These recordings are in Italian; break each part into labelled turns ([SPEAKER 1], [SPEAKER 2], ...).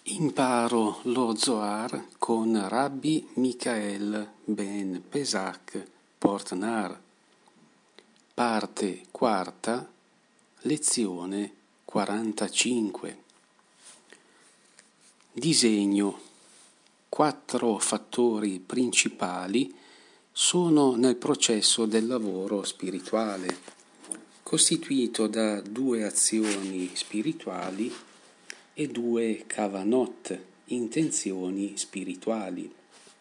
[SPEAKER 1] Imparo lo Zohar con Rabbi Michael ben Pesach Portnar. Parte quarta, lezione 45. Disegno. 4 fattori principali sono nel processo del lavoro spirituale, costituito da 2 azioni spirituali e 2 kavanot, intenzioni spirituali.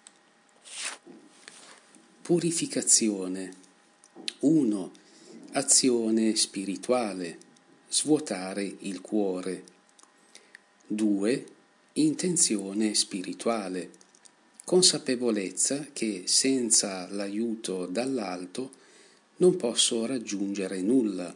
[SPEAKER 1] Purificazione. 1. Azione spirituale, svuotare il cuore. 2. Intenzione spirituale, consapevolezza che senza l'aiuto dall'alto non posso raggiungere nulla.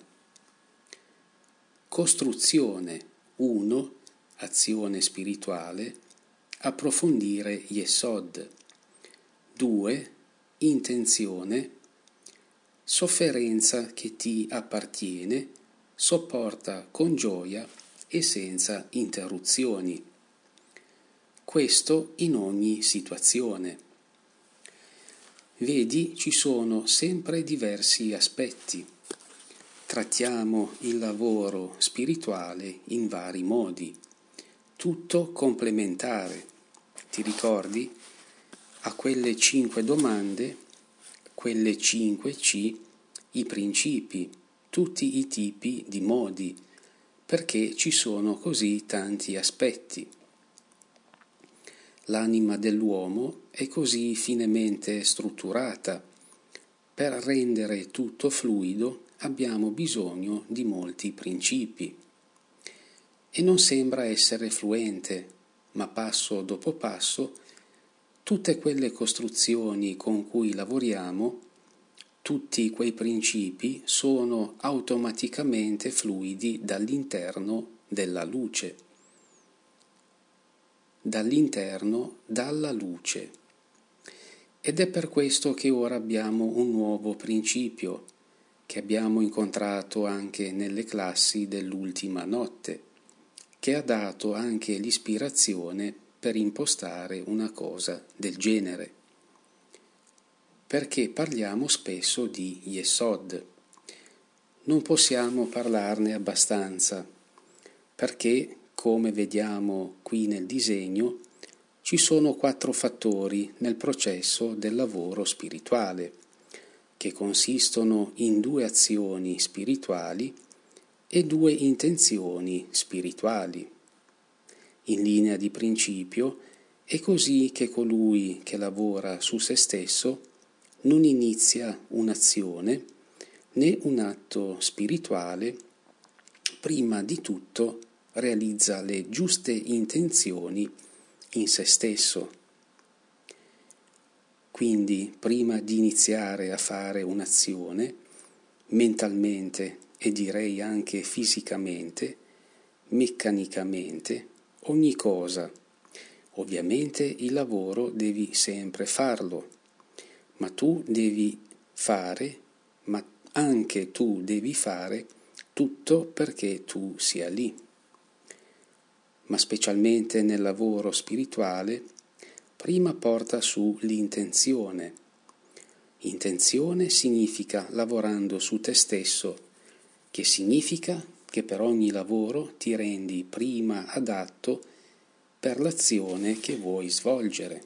[SPEAKER 1] Costruzione. 1. Azione spirituale, approfondire Yesod. 2. Intenzione, sofferenza che ti appartiene, sopporta con gioia e senza interruzioni. Questo in ogni situazione. Vedi, ci sono sempre diversi aspetti. Trattiamo il lavoro spirituale in vari modi, tutto complementare. Ti ricordi? A quelle 5 domande, quelle 5 C, i principi, tutti i tipi di modi, perché ci sono così tanti aspetti. L'anima dell'uomo è così finemente strutturata. Per rendere tutto fluido abbiamo bisogno di molti principi. E non sembra essere fluente, ma passo dopo passo tutte quelle costruzioni con cui lavoriamo, tutti quei principi sono automaticamente fluidi dall'interno della luce. Dall'interno, dalla luce. Ed è per questo che ora abbiamo un nuovo principio, che abbiamo incontrato anche nelle classi dell'ultima notte, che ha dato anche l'ispirazione per impostare una cosa del genere. Perché parliamo spesso di Yesod. Non possiamo parlarne abbastanza, perché, come vediamo qui nel disegno, ci sono 4 fattori nel processo del lavoro spirituale, che consistono in 2 azioni spirituali e 2 intenzioni spirituali. In linea di principio è così che colui che lavora su se stesso non inizia un'azione né un atto spirituale, prima di tutto realizza le giuste intenzioni in se stesso. Quindi, prima di iniziare a fare un'azione, mentalmente e direi anche fisicamente, meccanicamente, ogni cosa. Ovviamente il lavoro devi sempre farlo, ma anche tu devi fare tutto perché tu sia lì. Ma specialmente nel lavoro spirituale, prima porta su l'intenzione. Intenzione significa lavorando su te stesso, che significa che per ogni lavoro ti rendi prima adatto per l'azione che vuoi svolgere.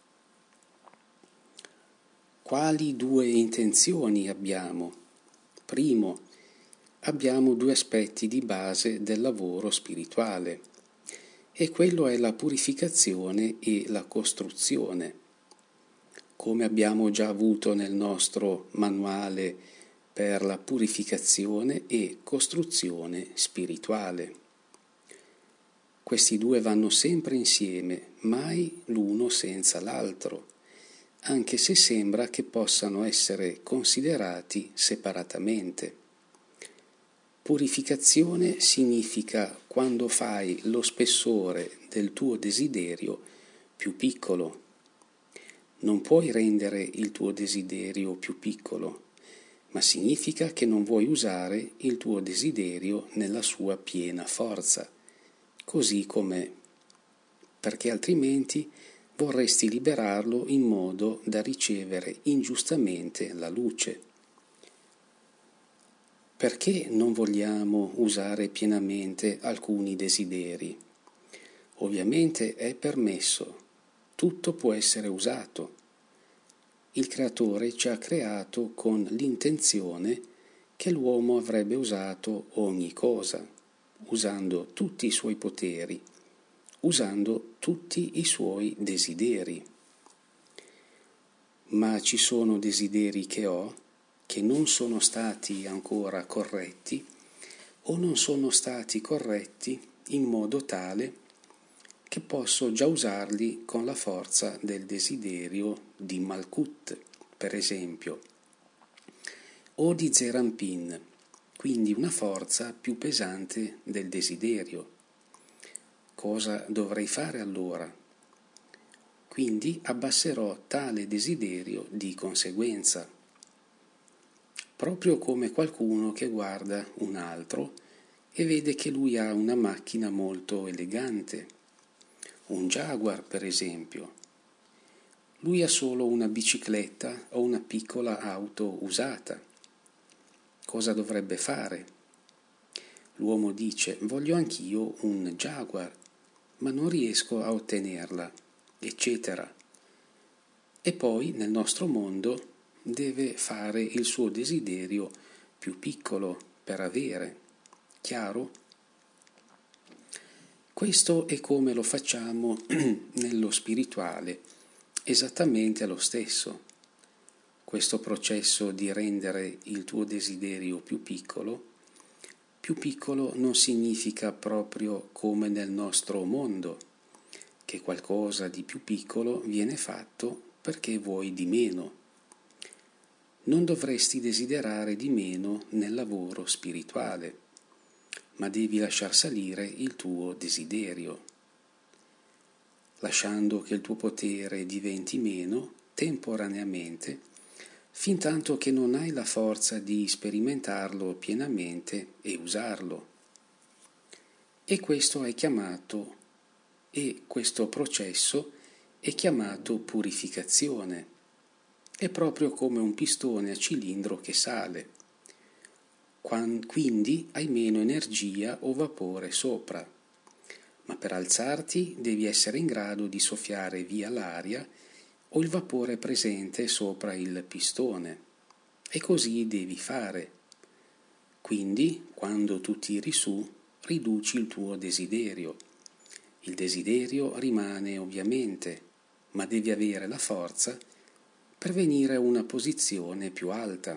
[SPEAKER 1] Quali 2 intenzioni abbiamo? Primo, abbiamo 2 aspetti di base del lavoro spirituale, e quello è la purificazione e la costruzione. Come abbiamo già avuto nel nostro manuale per la purificazione e costruzione spirituale. Questi 2 vanno sempre insieme, mai l'uno senza l'altro, anche se sembra che possano essere considerati separatamente. Purificazione significa quando fai lo spessore del tuo desiderio più piccolo. Non puoi rendere il tuo desiderio più piccolo, ma significa che non vuoi usare il tuo desiderio nella sua piena forza, così com'è. perché altrimenti vorresti liberarlo in modo da ricevere ingiustamente la luce. Perché non vogliamo usare pienamente alcuni desideri? Ovviamente è permesso, tutto può essere usato. Il Creatore ci ha creato con l'intenzione che l'uomo avrebbe usato ogni cosa, usando tutti i suoi poteri, usando tutti i suoi desideri. Ma ci sono desideri che ho che non sono stati ancora corretti o non sono stati corretti in modo tale che posso già usarli con la forza del desiderio di Malkut, per esempio, o di Zerampin, quindi una forza più pesante del desiderio. Cosa dovrei fare allora? Quindi abbasserò tale desiderio di conseguenza, proprio come qualcuno che guarda un altro e vede che lui ha una macchina molto elegante, un Jaguar per esempio. Lui ha solo una bicicletta o una piccola auto usata. Cosa dovrebbe fare? L'uomo dice: voglio anch'io un Jaguar, ma non riesco a ottenerla, eccetera. E poi nel nostro mondo deve fare il suo desiderio più piccolo per avere. Chiaro? Questo è come lo facciamo nello spirituale, esattamente lo stesso. Questo processo di rendere il tuo desiderio più piccolo non significa proprio come nel nostro mondo, che qualcosa di più piccolo viene fatto perché vuoi di meno. Non dovresti desiderare di meno nel lavoro spirituale, ma devi lasciar salire il tuo desiderio, lasciando che il tuo potere diventi meno temporaneamente, fintanto che non hai la forza di sperimentarlo pienamente e usarlo. E questo questo processo è chiamato purificazione. È proprio come un pistone a cilindro che sale. Quindi hai meno energia o vapore sopra, ma per alzarti devi essere in grado di soffiare via l'aria o il vapore presente sopra il pistone, e così devi fare. Quindi, quando tu tiri su, riduci il tuo desiderio. Il desiderio rimane ovviamente, ma devi avere la forza per venire a una posizione più alta.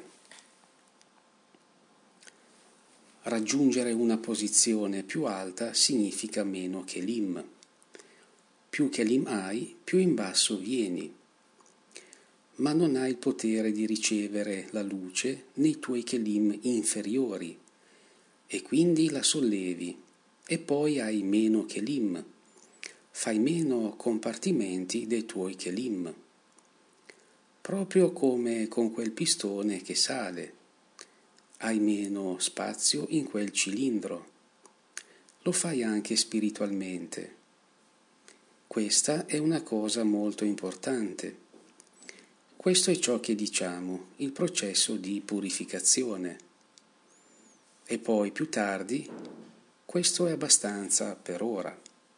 [SPEAKER 1] Raggiungere una posizione più alta significa meno Kelim. Più Kelim hai, più in basso vieni. Ma non hai il potere di ricevere la luce nei tuoi Kelim inferiori, e quindi la sollevi, e poi hai meno Kelim. Fai meno compartimenti dei tuoi Kelim. Proprio come con quel pistone che sale. Hai meno spazio in quel cilindro. Lo fai anche spiritualmente. Questa è una cosa molto importante. Questo è ciò che diciamo, il processo di purificazione. E poi più tardi, questo è abbastanza per ora.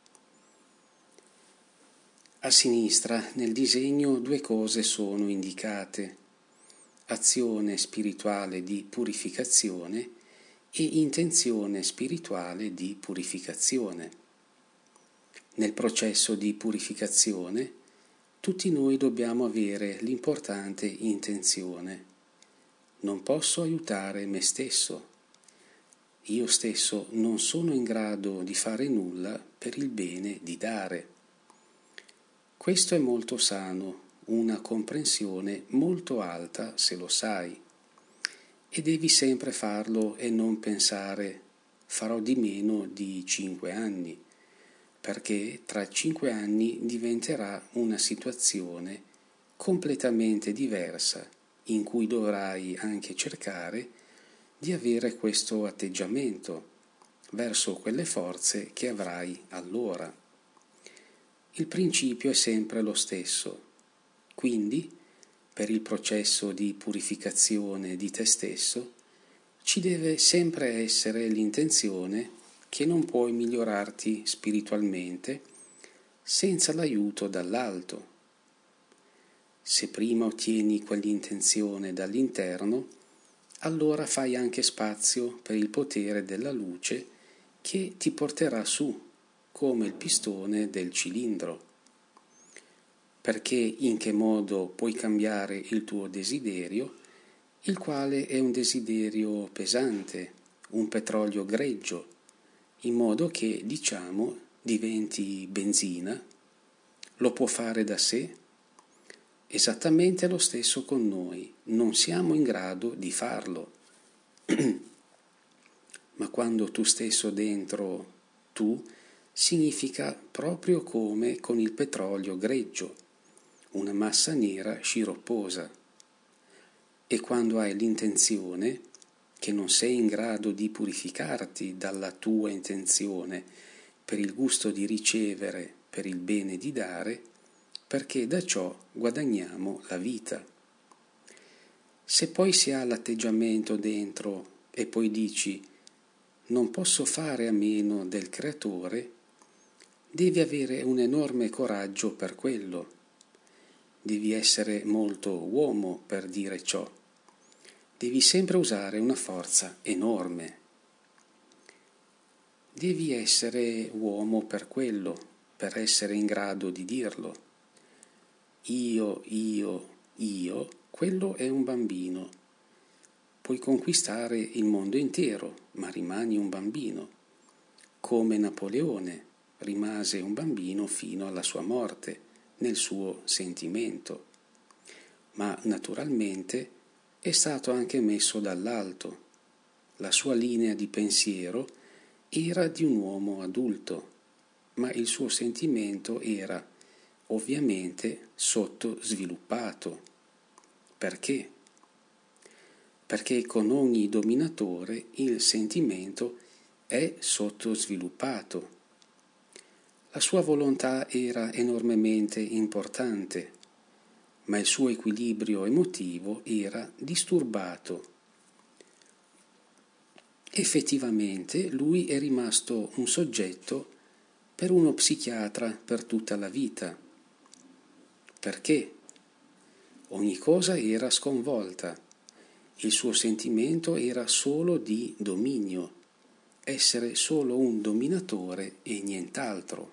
[SPEAKER 1] A sinistra, nel disegno, due cose sono indicate: azione spirituale di purificazione e intenzione spirituale di purificazione. Nel processo di purificazione tutti noi dobbiamo avere l'importante intenzione: non posso aiutare me stesso. Io stesso non sono in grado di fare nulla per il bene di dare. Questo è molto sano, una comprensione molto alta se lo sai, e devi sempre farlo e non pensare farò di meno di 5 anni, perché tra 5 anni diventerà una situazione completamente diversa in cui dovrai anche cercare di avere questo atteggiamento verso quelle forze che avrai allora. il principio è sempre lo stesso. Quindi, per il processo di purificazione di te stesso, ci deve sempre essere l'intenzione che non puoi migliorarti spiritualmente senza l'aiuto dall'alto. Se prima ottieni quell'intenzione dall'interno, allora fai anche spazio per il potere della luce che ti porterà su, come il pistone del cilindro. Perché in che modo puoi cambiare il tuo desiderio, il quale è un desiderio pesante, un petrolio greggio, in modo che, diciamo, diventi benzina? Lo può fare da sé? Esattamente lo stesso con noi, non siamo in grado di farlo. Ma quando tu stesso dentro tu, significa proprio come con il petrolio greggio, una massa nera sciropposa. E quando hai l'intenzione, che non sei in grado di purificarti dalla tua intenzione per il gusto di ricevere, per il bene di dare, perché da ciò guadagniamo la vita. Se poi si ha l'atteggiamento dentro e poi dici non posso fare a meno del Creatore, devi avere un enorme coraggio per quello. Devi essere molto uomo per dire ciò. Devi sempre usare una forza enorme. Devi essere uomo per quello, per essere in grado di dirlo. Io, quello è un bambino. Puoi conquistare il mondo intero, ma rimani un bambino. Come Napoleone rimase un bambino fino alla sua morte, nel suo sentimento. Ma naturalmente è stato anche messo dall'alto. La sua linea di pensiero era di un uomo adulto, ma il suo sentimento era ovviamente sottosviluppato. Perché? Perché con ogni dominatore il sentimento è sottosviluppato. La sua volontà era enormemente importante, ma il suo equilibrio emotivo era disturbato. Effettivamente lui è rimasto un soggetto per uno psichiatra per tutta la vita. Perché? Ogni cosa era sconvolta. Il suo sentimento era solo di dominio, essere solo un dominatore e nient'altro.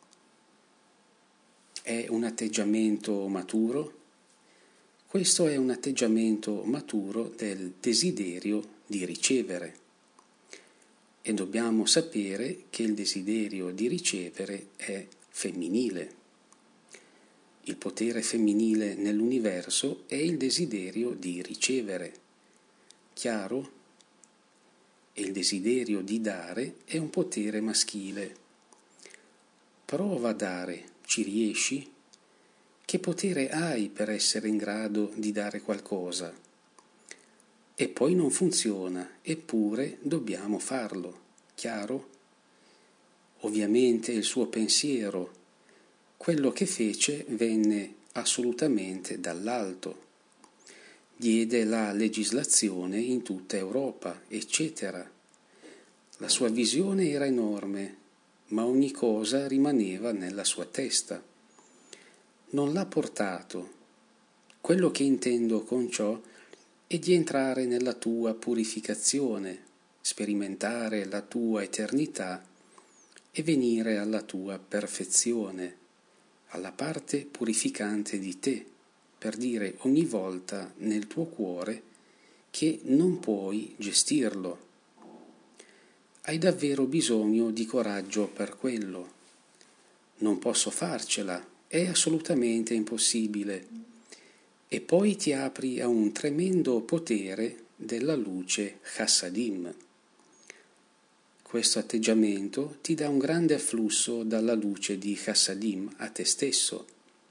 [SPEAKER 1] È un atteggiamento maturo? Questo è un atteggiamento maturo del desiderio di ricevere. E dobbiamo sapere che il desiderio di ricevere è femminile. Il potere femminile nell'universo è il desiderio di ricevere. Chiaro? E il desiderio di dare è un potere maschile. Prova a dare, ci riesci? Che potere hai per essere in grado di dare qualcosa? E poi non funziona, eppure dobbiamo farlo. Chiaro? Ovviamente il suo pensiero, quello che fece, venne assolutamente dall'alto. Diede la legislazione in tutta Europa, eccetera. La sua visione era enorme, ma ogni cosa rimaneva nella sua testa. Non l'ha portato. Quello che intendo con ciò è di entrare nella tua purificazione, sperimentare la tua eternità e venire alla tua perfezione, alla parte purificante di te, per dire ogni volta nel tuo cuore che non puoi gestirlo. Hai davvero bisogno di coraggio per quello. Non posso farcela, è assolutamente impossibile. E poi ti apri a un tremendo potere della luce Chassadim. Questo atteggiamento ti dà un grande afflusso dalla luce di Chassadim a te stesso.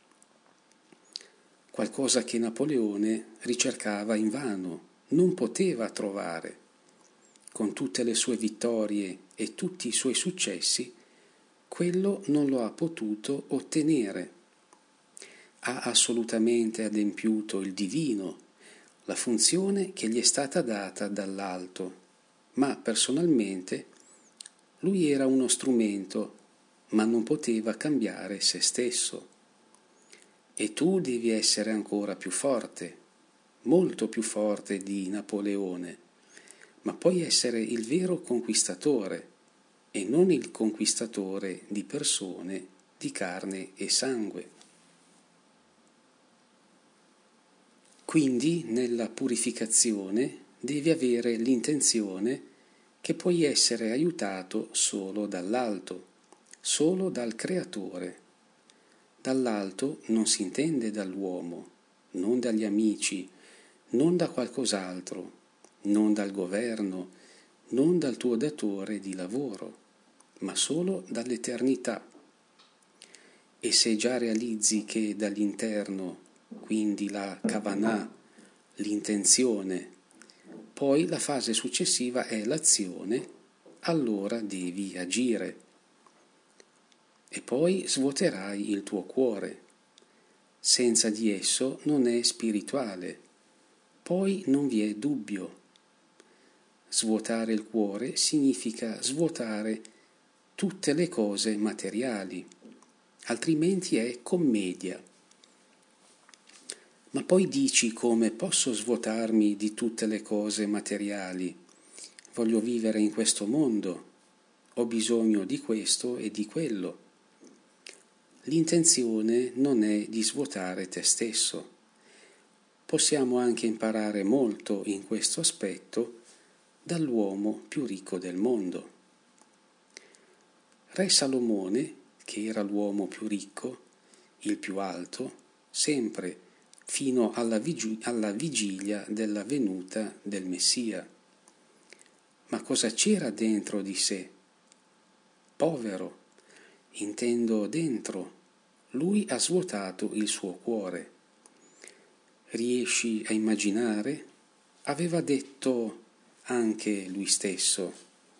[SPEAKER 1] Qualcosa che Napoleone ricercava invano, non poteva trovare. Con tutte le sue vittorie e tutti i suoi successi, quello non lo ha potuto ottenere. Ha assolutamente adempiuto il divino, la funzione che gli è stata data dall'alto, ma personalmente lui era uno strumento, ma non poteva cambiare se stesso. E tu devi essere ancora più forte, molto più forte di Napoleone, ma puoi essere il vero conquistatore e non il conquistatore di persone, di carne e sangue. Quindi nella purificazione devi avere l'intenzione che puoi essere aiutato solo dall'alto, solo dal Creatore. Dall'alto non si intende dall'uomo, non dagli amici, non da qualcos'altro, non dal governo, non dal tuo datore di lavoro, ma solo dall'eternità. E se già realizzi che dall'interno, quindi la kavanah, l'intenzione, poi la fase successiva è l'azione, allora devi agire. E poi svuoterai il tuo cuore. Senza di esso non è spirituale. Poi non vi è dubbio. Svuotare il cuore significa svuotare tutte le cose materiali, altrimenti è commedia. Ma poi dici: come posso svuotarmi di tutte le cose materiali? Voglio vivere in questo mondo, ho bisogno di questo e di quello. L'intenzione non è di svuotare te stesso. Possiamo anche imparare molto in questo aspetto dall'uomo più ricco del mondo. Re Salomone, che era l'uomo più ricco, il più alto, sempre fino alla vigilia della venuta del Messia. Ma cosa c'era dentro di sé? Povero, intendo dentro. Lui ha svuotato il suo cuore. Riesci a immaginare? Aveva detto anche lui stesso.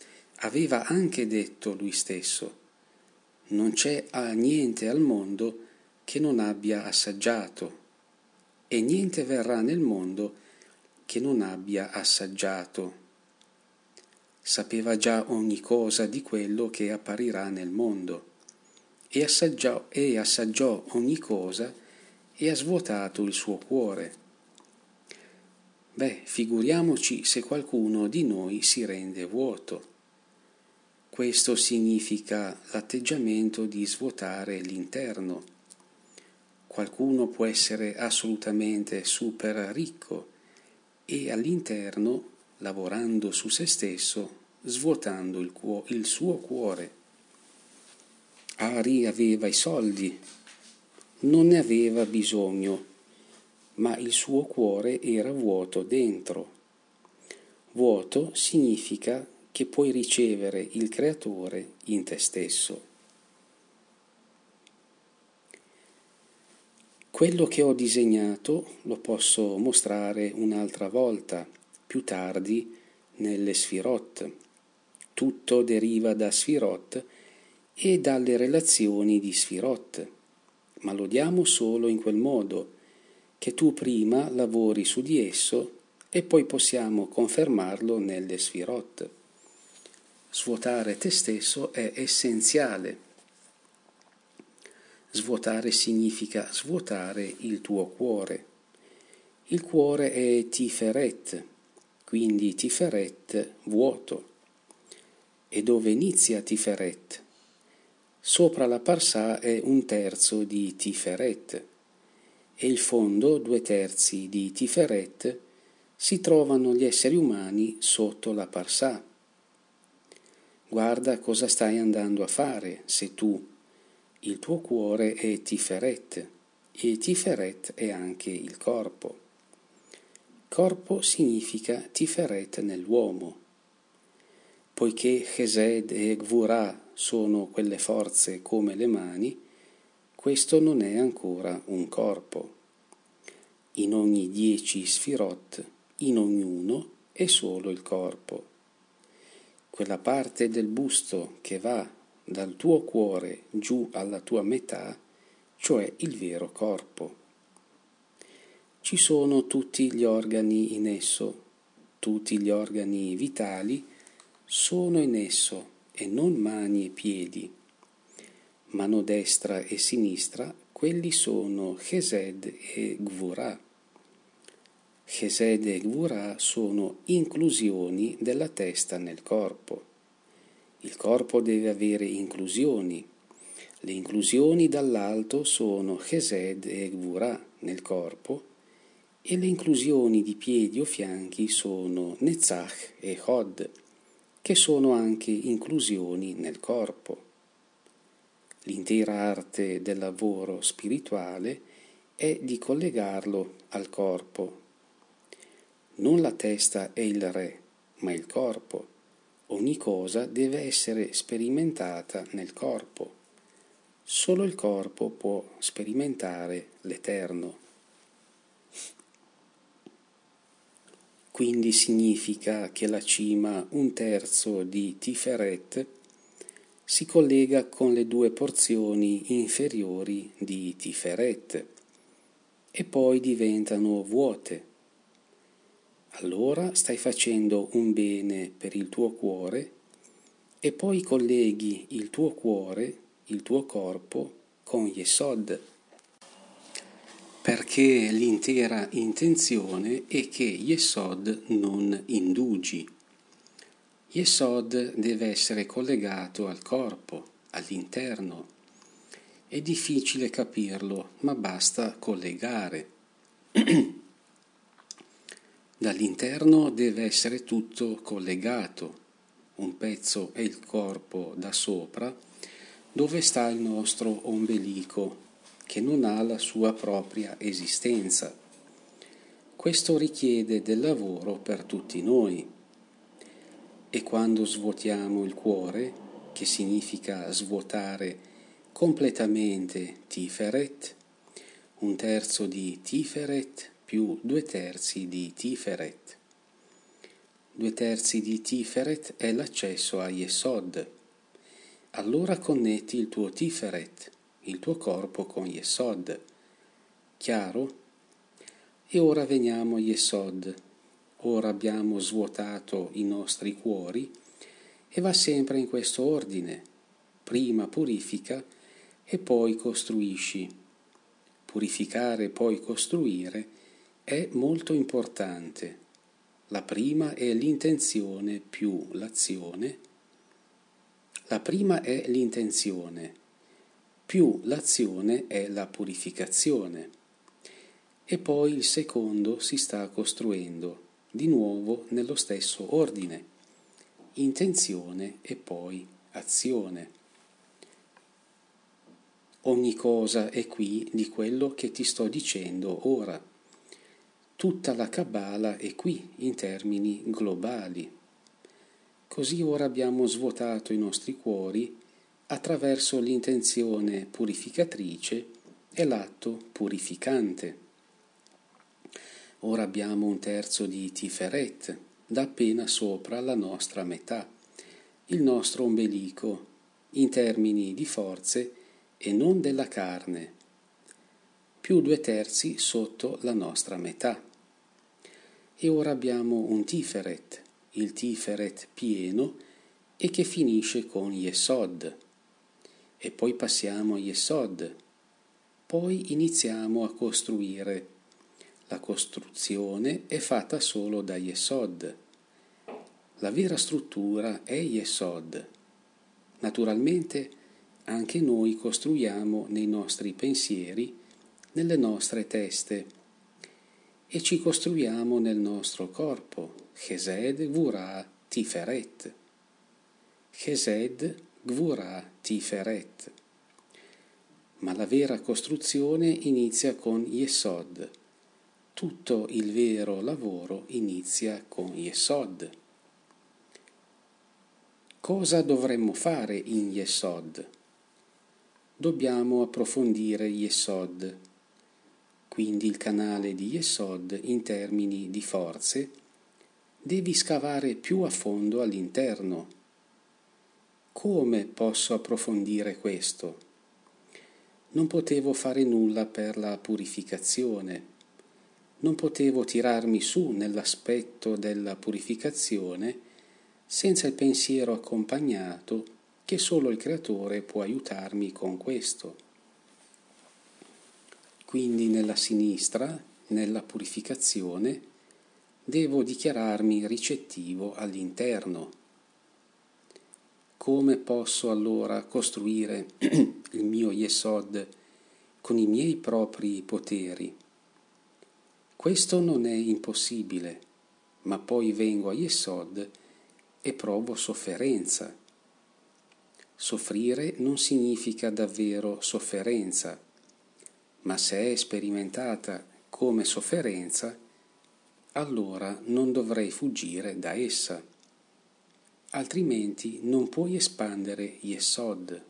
[SPEAKER 1] Non c'è niente al mondo che non abbia assaggiato, e niente verrà nel mondo che non abbia assaggiato. Sapeva già ogni cosa di quello che apparirà nel mondo, e assaggiò ogni cosa e ha svuotato il suo cuore. Figuriamoci se qualcuno di noi si rende vuoto. Questo significa l'atteggiamento di svuotare l'interno. Qualcuno può essere assolutamente super ricco e all'interno, lavorando su se stesso, svuotando il suo cuore. Ari aveva i soldi, non ne aveva bisogno, ma il suo cuore era vuoto dentro. Vuoto significa che puoi ricevere il Creatore in te stesso. Quello che ho disegnato lo posso mostrare un'altra volta, più tardi, nelle Sfirot. Tutto deriva da Sfirot e dalle relazioni di Sfirot, ma lo diamo solo in quel modo, che tu prima lavori su di esso e poi possiamo confermarlo nelle Sfirot. Svuotare te stesso è essenziale. Svuotare significa svuotare il tuo cuore. Il cuore è Tiferet, quindi Tiferet vuoto. E dove inizia Tiferet? Sopra la Parsà è 1/3 di Tiferet e il fondo 2/3 di Tiferet si trovano gli esseri umani sotto la Parsà. Guarda cosa stai andando a fare se tu, il tuo cuore è Tiferet e Tiferet è anche il corpo. Corpo significa Tiferet nell'uomo. Poiché Chesed e Gvurah sono quelle forze come le mani, questo non è ancora un corpo. In ogni 10 Sfirot, in ognuno è solo il corpo. Quella parte del busto che va dal tuo cuore giù alla tua metà, cioè il vero corpo. Ci sono tutti gli organi in esso, tutti gli organi vitali sono in esso e non mani e piedi. Mano destra e sinistra, quelli sono Chesed e Gvurah. Chesed e Gvurah sono inclusioni della testa nel corpo. Il corpo deve avere inclusioni. Le inclusioni dall'alto sono Chesed e Gvurah nel corpo e le inclusioni di piedi o fianchi sono Netzach e Hod, che sono anche inclusioni nel corpo. L'intera arte del lavoro spirituale è di collegarlo al corpo. Non la testa è il re, ma il corpo. Ogni cosa deve essere sperimentata nel corpo. Solo il corpo può sperimentare l'Eterno. Quindi significa che la cima 1/3 di Tiferet si collega con le 2 porzioni inferiori di Tiferet e poi diventano vuote. Allora stai facendo un bene per il tuo cuore e poi colleghi il tuo cuore, il tuo corpo, con Yesod, perché l'intera intenzione è che Yesod non indugi. Yesod deve essere collegato al corpo, all'interno. È difficile capirlo, ma basta collegare. Dall'interno deve essere tutto collegato. Un pezzo è il corpo da sopra, dove sta il nostro ombelico, che non ha la sua propria esistenza. Questo richiede del lavoro per tutti noi. E quando svuotiamo il cuore, che significa svuotare completamente Tiferet, 1/3 di Tiferet più 2/3 di Tiferet. 2/3 di Tiferet è l'accesso a Yesod. Allora connetti il tuo Tiferet, il tuo corpo con Yesod. Chiaro? E ora veniamo a Yesod. Ora abbiamo svuotato i nostri cuori e va sempre in questo ordine. Prima purifica e poi costruisci. Purificare e poi costruire è molto importante. La prima è l'intenzione più l'azione. La prima è l'intenzione, più l'azione è la purificazione. E poi il secondo si sta costruendo, di nuovo nello stesso ordine, intenzione e poi azione. Ogni cosa è qui di quello che ti sto dicendo ora. Tutta la Kabbalah è qui in termini globali. Così ora abbiamo svuotato i nostri cuori attraverso l'intenzione purificatrice e l'atto purificante. Ora abbiamo 1/3 di Tiferet, da appena sopra la nostra metà, il nostro ombelico, in termini di forze e non della carne, più 2/3 sotto la nostra metà. E ora abbiamo un Tiferet, il Tiferet pieno e che finisce con Yesod. E poi passiamo a Yesod. Poi iniziamo a costruire. La costruzione è fatta solo da Yesod. La vera struttura è Yesod. Naturalmente anche noi costruiamo nei nostri pensieri, nelle nostre teste, e ci costruiamo nel nostro corpo, Chesed, Gvurah, Tiferet. Chesed, Gvurah, Tiferet. Ma la vera costruzione inizia con Yesod. Tutto il vero lavoro inizia con Yesod. Cosa dovremmo fare in Yesod? Dobbiamo approfondire Yesod, quindi il canale di Yesod in termini di forze, devi scavare più a fondo all'interno. come posso approfondire questo? Non potevo fare nulla per la purificazione, non potevo tirarmi su nell'aspetto della purificazione senza il pensiero accompagnato che solo il Creatore può aiutarmi con questo. Quindi nella sinistra, nella purificazione, devo dichiararmi ricettivo all'interno. Come posso allora costruire il mio Yesod con i miei propri poteri? Questo non è impossibile, ma poi vengo a Yesod e provo sofferenza. Soffrire non significa davvero sofferenza, ma se è sperimentata come sofferenza, allora non dovrei fuggire da essa. Altrimenti non puoi espandere Yesod.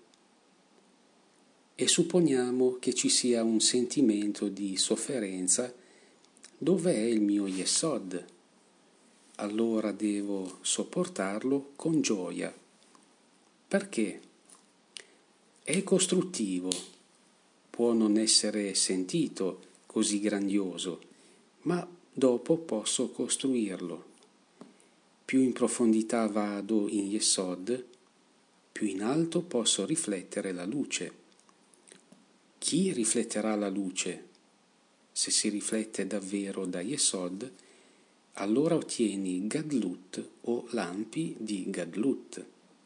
[SPEAKER 1] E supponiamo che ci sia un sentimento di sofferenza. Dove è il mio Yesod? Allora devo sopportarlo con gioia. Perché? È costruttivo, può non essere sentito così grandioso, ma dopo posso costruirlo. Più in profondità vado in Yesod, più in alto posso riflettere la luce. Chi rifletterà la luce? Se si riflette davvero da Yesod, allora ottieni Gadlut o lampi di Gadlut.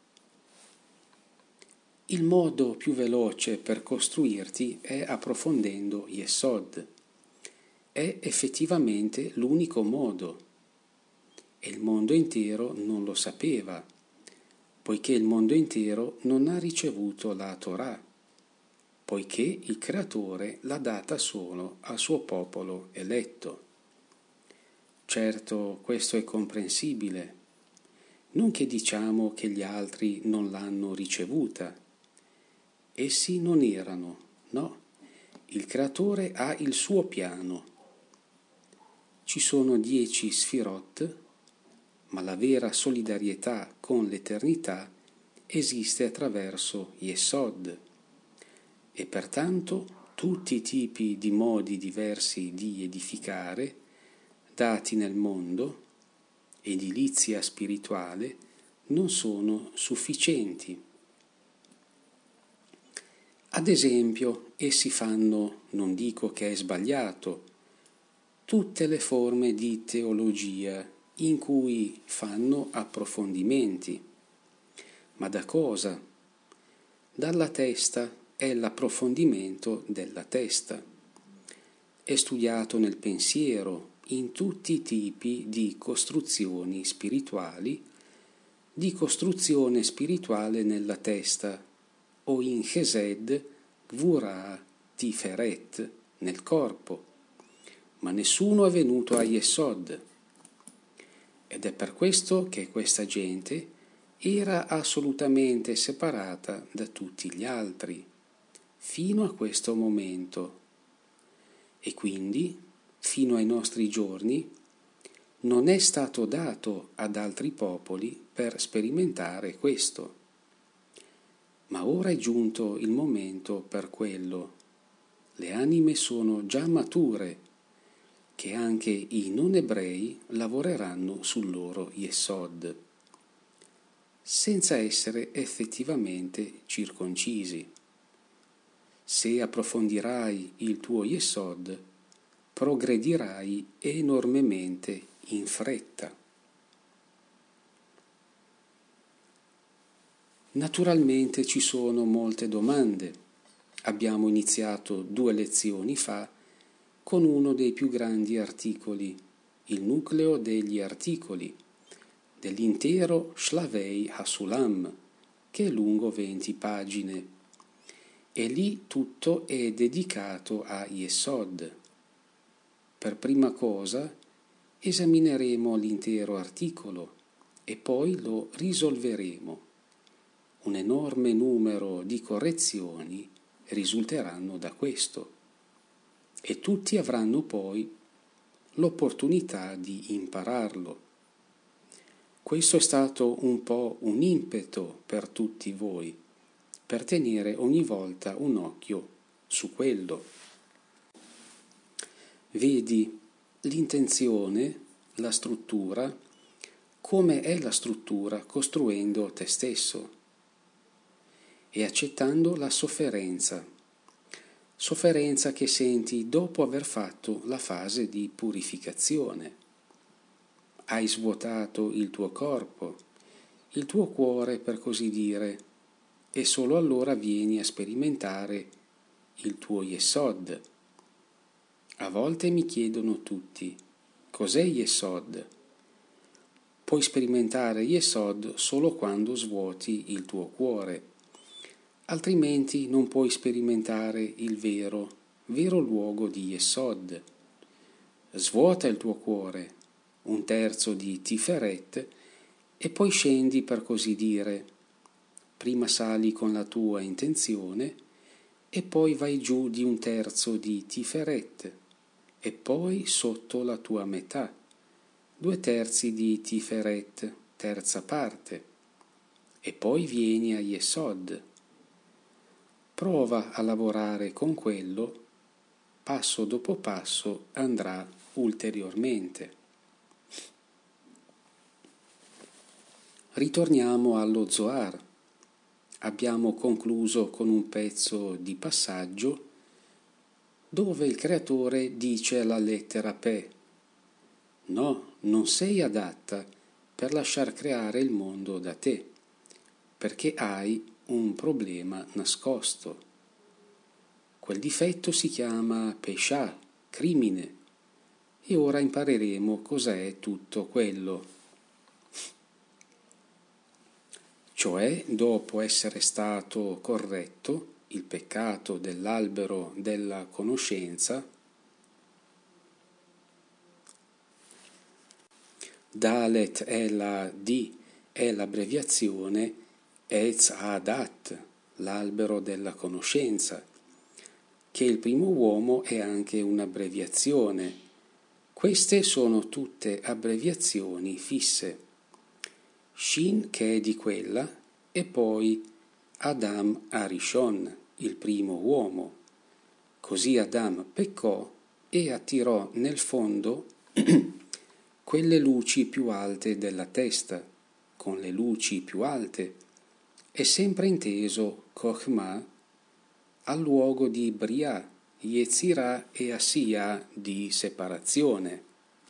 [SPEAKER 1] Il modo più veloce per costruirti è approfondendo Yesod. È effettivamente l'unico modo. E il mondo intero non lo sapeva, poiché il mondo intero non ha ricevuto la Torah, poiché il Creatore l'ha data solo al suo popolo eletto. Certo, questo è comprensibile. Non che diciamo che gli altri non l'hanno ricevuta. Essi non erano, no. Il Creatore ha il suo piano. Ci sono 10 Sfirot, ma la vera solidarietà con l'eternità esiste attraverso Yesod e pertanto tutti i tipi di modi diversi di edificare dati nel mondo, edilizia spirituale, non sono sufficienti. Ad esempio, essi fanno, non dico che è sbagliato, tutte le forme di teologia in cui fanno approfondimenti. Ma da cosa? Dalla testa è l'approfondimento della testa. È studiato nel pensiero, in tutti i tipi di costruzioni spirituali, di costruzione spirituale nella testa, o in Chesed, Gvurah, Tiferet, nel corpo. Ma nessuno è venuto a Yesod. Ed è per questo che questa gente era assolutamente separata da tutti gli altri, fino a questo momento. E quindi, fino ai nostri giorni, non è stato dato ad altri popoli per sperimentare questo. Ma ora è giunto il momento per quello. Le anime sono già mature, che anche i non ebrei lavoreranno sul loro Yesod, senza essere effettivamente circoncisi. Se approfondirai il tuo Yesod, progredirai enormemente in fretta. Naturalmente ci sono molte domande. Abbiamo iniziato 2 lezioni fa con uno dei più grandi articoli, il nucleo degli articoli, dell'intero Shlavei Hasulam, che è lungo 20 pagine. E lì tutto è dedicato a Yesod. Per prima cosa esamineremo l'intero articolo e poi lo risolveremo. Un enorme numero di correzioni risulteranno da questo e tutti avranno poi l'opportunità di impararlo. Questo è stato un po' un impeto per tutti voi, per tenere ogni volta un occhio su quello. Vedi l'intenzione, la struttura, come è la struttura costruendo te stesso e accettando la sofferenza che senti dopo aver fatto la fase di purificazione. Hai svuotato il tuo corpo, il tuo cuore per così dire, e solo allora vieni a sperimentare il tuo Yesod. A volte mi chiedono tutti, cos'è Yesod? Puoi sperimentare Yesod solo quando svuoti il tuo cuore, altrimenti non puoi sperimentare il vero luogo di Yesod. Svuota il tuo cuore, 1/3 di Tiferet, e poi scendi per così dire. Prima sali con la tua intenzione e poi vai giù di 1/3 di Tiferet e poi sotto la tua metà, 2/3 di Tiferet, terza parte, e poi vieni a Yesod. Prova a lavorare con quello, passo dopo passo andrà ulteriormente. Ritorniamo allo Zohar. Abbiamo concluso con un pezzo di passaggio dove il creatore dice alla lettera Pe: no, non sei adatta per lasciar creare il mondo da te, perché hai un problema nascosto. Quel difetto si chiama Pesha, crimine, e ora impareremo cos'è tutto quello. Cioè, dopo essere stato corretto, il peccato dell'albero della conoscenza, Dalet è la D, è l'abbreviazione Etz Adat, l'albero della conoscenza, che il primo uomo è anche un'abbreviazione. Queste sono tutte abbreviazioni fisse. Shin, che è di quella, e poi Adam Arishon, il primo uomo. Così Adam peccò e attirò nel fondo quelle luci più alte della testa, con le luci più alte, è sempre inteso Chokhmah al luogo di Briah, Yetzirah e Asiyah di separazione.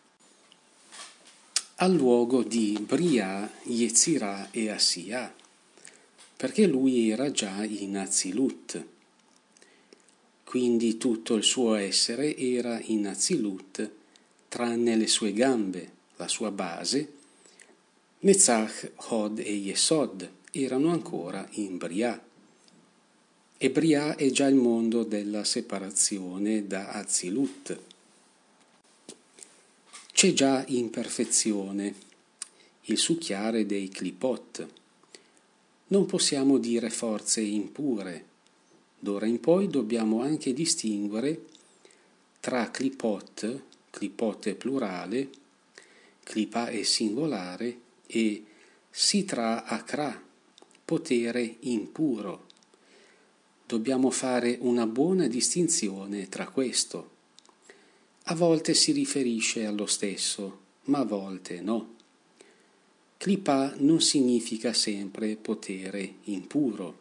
[SPEAKER 1] Al luogo di Briah, Yetzirah e Asiyah, perché lui era già in Atzilut. Quindi tutto il suo essere era in Atzilut, tranne le sue gambe, la sua base, Netzach, Hod e Yesod erano ancora in Briah. E Briah è già il mondo della separazione da Atzilut. C'è già imperfezione, il succhiare dei clipot. Non possiamo dire forze impure. D'ora in poi dobbiamo anche distinguere tra clipot è plurale, clipa è singolare, e sitra akra, potere impuro. Dobbiamo fare una buona distinzione tra questo. A volte si riferisce allo stesso, ma a volte no. Clipa non significa sempre potere impuro.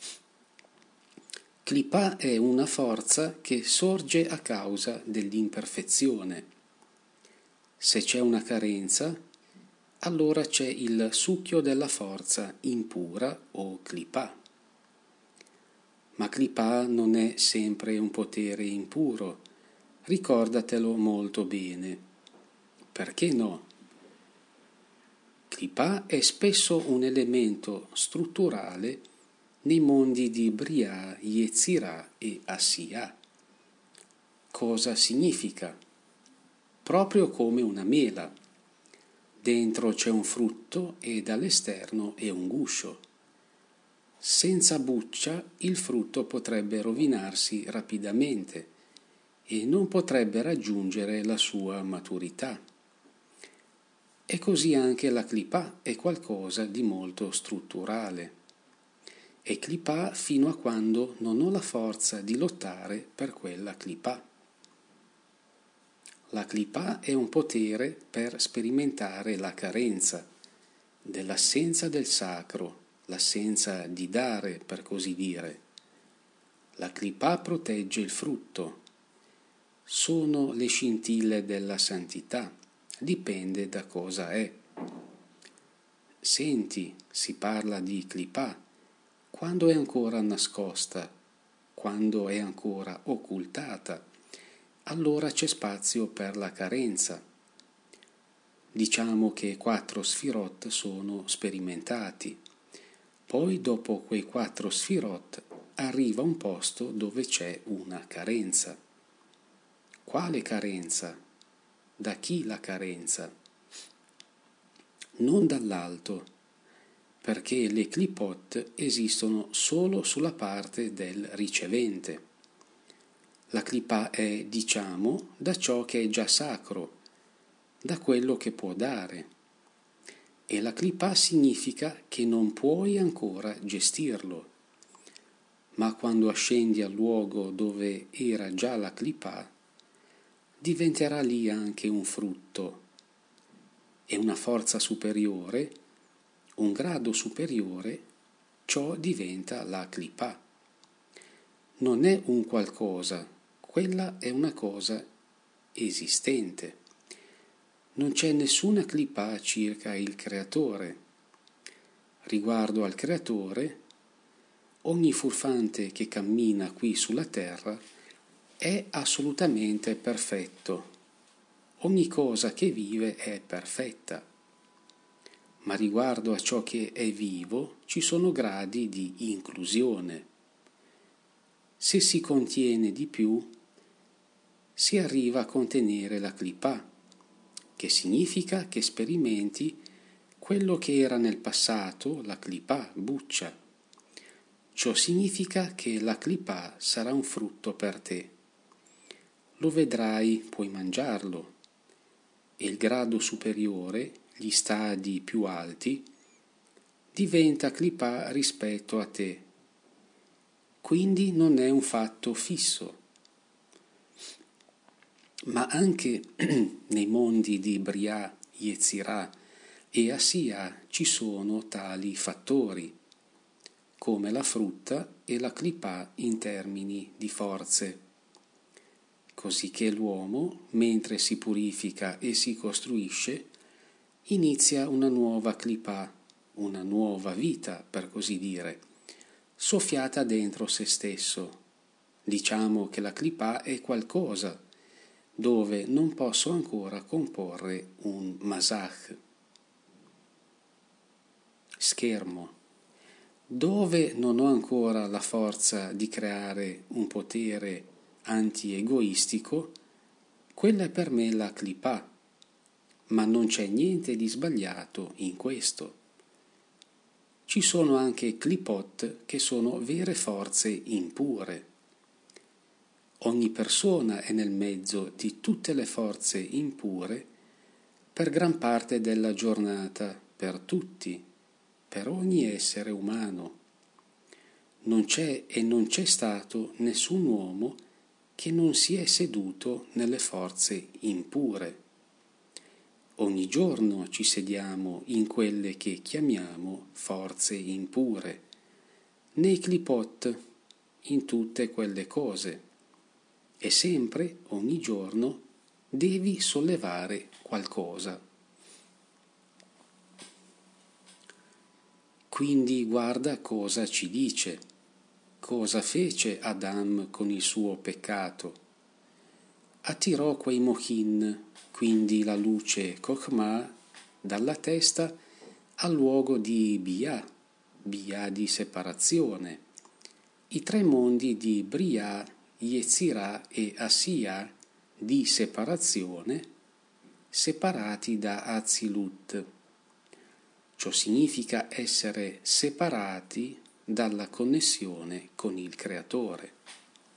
[SPEAKER 1] Clipa è una forza che sorge a causa dell'imperfezione. Se c'è una carenza, allora c'è il succhio della forza impura o clipa. Ma clipa non è sempre un potere impuro. Ricordatelo molto bene. Perché no? Clipa è spesso un elemento strutturale nei mondi di Briah, Yetzirah e Asiyah. Cosa significa? Proprio come una mela. Dentro c'è un frutto e dall'esterno è un guscio. Senza buccia il frutto potrebbe rovinarsi rapidamente e non potrebbe raggiungere la sua maturità. E così anche la clipà è qualcosa di molto strutturale. E clipà fino a quando non ho la forza di lottare per quella clipà. La clipà è un potere per sperimentare la carenza, dell'assenza del sacro, l'assenza di dare, per così dire. La clipà protegge il frutto. Sono le scintille della santità, dipende da cosa è. Senti, si parla di clipà, quando è ancora nascosta, quando è ancora occultata, allora c'è spazio per la carenza. Diciamo che 4 sfirot sono sperimentati. Poi dopo quei 4 sfirot arriva un posto dove c'è una carenza. Quale carenza? Da chi la carenza? Non dall'alto, perché le clipot esistono solo sulla parte del ricevente. La clipà è, diciamo, da ciò che è già sacro, da quello che può dare. E la clipà significa che non puoi ancora gestirlo. Ma quando ascendi al luogo dove era già la clipà, diventerà lì anche un frutto e una forza superiore, un grado superiore, ciò diventa la clipà. Non è un qualcosa, quella è una cosa esistente. Non c'è nessuna clipà circa il creatore. Riguardo al creatore, ogni furfante che cammina qui sulla terra è assolutamente perfetto. Ogni cosa che vive è perfetta. Ma riguardo a ciò che è vivo ci sono gradi di inclusione. Se si contiene di più, si arriva a contenere la clipà, che significa che sperimenti quello che era nel passato la clipà, buccia. Ciò significa che la clipà sarà un frutto per te. Lo vedrai, puoi mangiarlo. E il grado superiore, gli stadi più alti, diventa clipà rispetto a te. Quindi non è un fatto fisso. Ma anche nei mondi di Brià, Yetzirah e Asiya ci sono tali fattori, come la frutta e la clipà in termini di forze. Così che l'uomo, mentre si purifica e si costruisce, inizia una nuova clipà, una nuova vita, per così dire, soffiata dentro se stesso. Diciamo che la clipà è qualcosa dove non posso ancora comporre un masach. Schermo. Dove non ho ancora la forza di creare un potere anti-egoistico, quella è per me la clipà, ma non c'è niente di sbagliato in questo. Ci sono anche clipot che sono vere forze impure. Ogni persona è nel mezzo di tutte le forze impure per gran parte della giornata, per tutti, per ogni essere umano. Non c'è e non c'è stato nessun uomo che non si è seduto nelle forze impure. Ogni giorno ci sediamo in quelle che chiamiamo forze impure, nei clipot, in tutte quelle cose. E sempre, ogni giorno, devi sollevare qualcosa. Quindi guarda cosa ci dice, cosa fece Adam con il suo peccato. Attirò quei mochin, quindi la luce Chokhmah, dalla testa al luogo di Biyah, Biyah di separazione, i 3 mondi di Briah, Yetzirah e Asiya di separazione, separati da Atzilut. Ciò significa essere separati dalla connessione con il Creatore.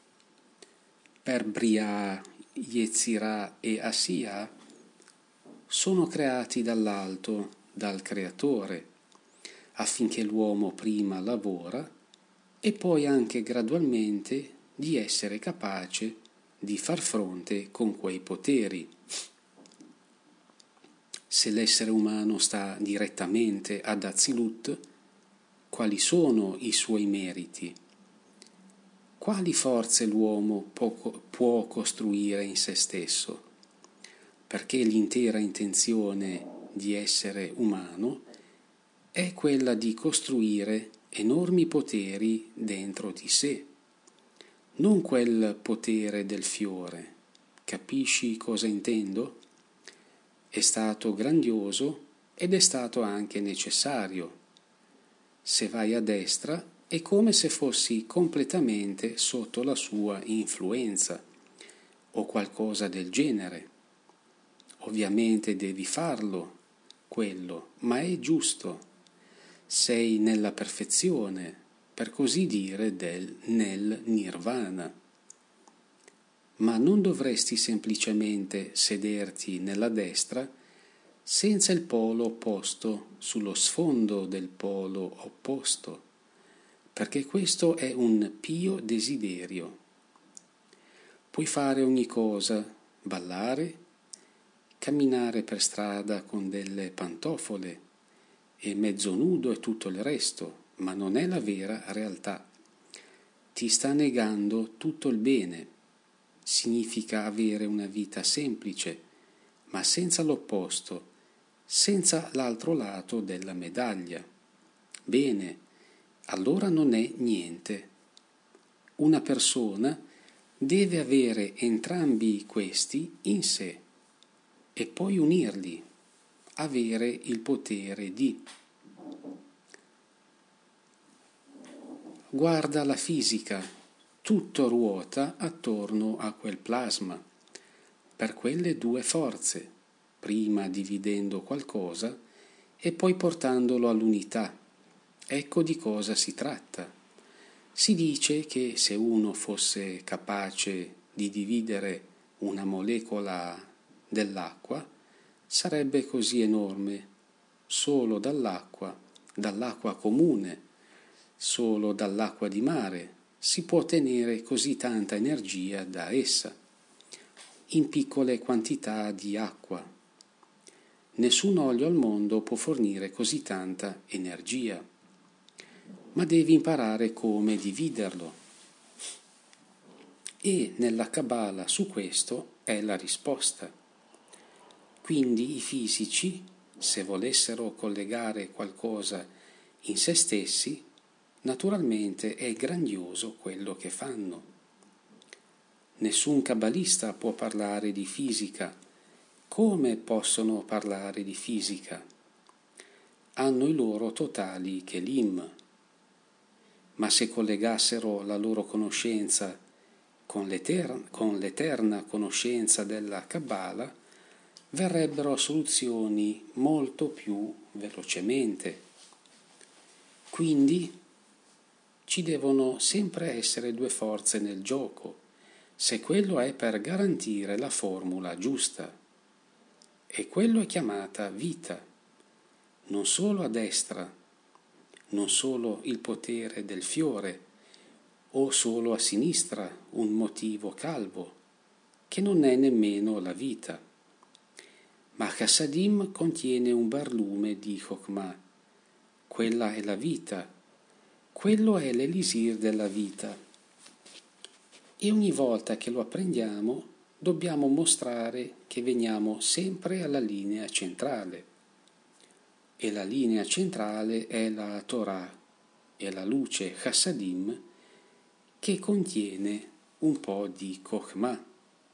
[SPEAKER 1] Per Briah, Yetzirah e Asiya sono creati dall'alto, dal Creatore, affinché l'uomo prima lavora e poi anche gradualmente di essere capace di far fronte con quei poteri. Se l'essere umano sta direttamente ad Azilut, quali sono i suoi meriti? Quali forze l'uomo può costruire in se stesso? Perché l'intera intenzione di essere umano è quella di costruire enormi poteri dentro di sé, non quel potere del fiore. Capisci cosa intendo? È stato grandioso ed è stato anche necessario. Se vai a destra è come se fossi completamente sotto la sua influenza o qualcosa del genere. Ovviamente devi farlo, quello, ma è giusto. Sei nella perfezione, per così dire, nel nirvana. Ma non dovresti semplicemente sederti nella destra senza il polo opposto sullo sfondo del polo opposto, perché questo è un pio desiderio. Puoi fare ogni cosa, ballare, camminare per strada con delle pantofole e mezzo nudo e tutto il resto, ma non è la vera realtà. Ti sta negando tutto il bene. Significa avere una vita semplice, ma senza l'opposto, senza l'altro lato della medaglia. Bene, allora non è niente. Una persona deve avere entrambi questi in sé e poi unirli, avere il potere di. Guarda la fisica. Tutto ruota attorno a quel plasma, per quelle due forze, prima dividendo qualcosa e poi portandolo all'unità. Ecco di cosa si tratta. Si dice che se uno fosse capace di dividere una molecola dell'acqua, sarebbe così enorme, solo dall'acqua comune, solo dall'acqua di mare, si può ottenere così tanta energia da essa, in piccole quantità di acqua. Nessun olio al mondo può fornire così tanta energia, ma devi imparare come dividerlo. E nella Kabbalah su questo è la risposta. Quindi i fisici, se volessero collegare qualcosa in se stessi, naturalmente è grandioso quello che fanno. Nessun kabbalista può parlare di fisica. Come possono parlare di fisica? Hanno i loro totali kelim. Ma se collegassero la loro conoscenza con l'eterna conoscenza della Kabbalah, verrebbero soluzioni molto più velocemente. Quindi ci devono sempre essere due forze nel gioco, se quello è per garantire la formula giusta. E quello è chiamata vita, non solo a destra, non solo il potere del fiore, o solo a sinistra un motivo calvo, che non è nemmeno la vita. Ma Chassadim contiene un barlume di Chokhmah, quella è la vita. Quello è l'elisir della vita. E ogni volta che lo apprendiamo, dobbiamo mostrare che veniamo sempre alla linea centrale. E la linea centrale è la Torah, è la luce Chassadim, che contiene un po' di Chokhmah.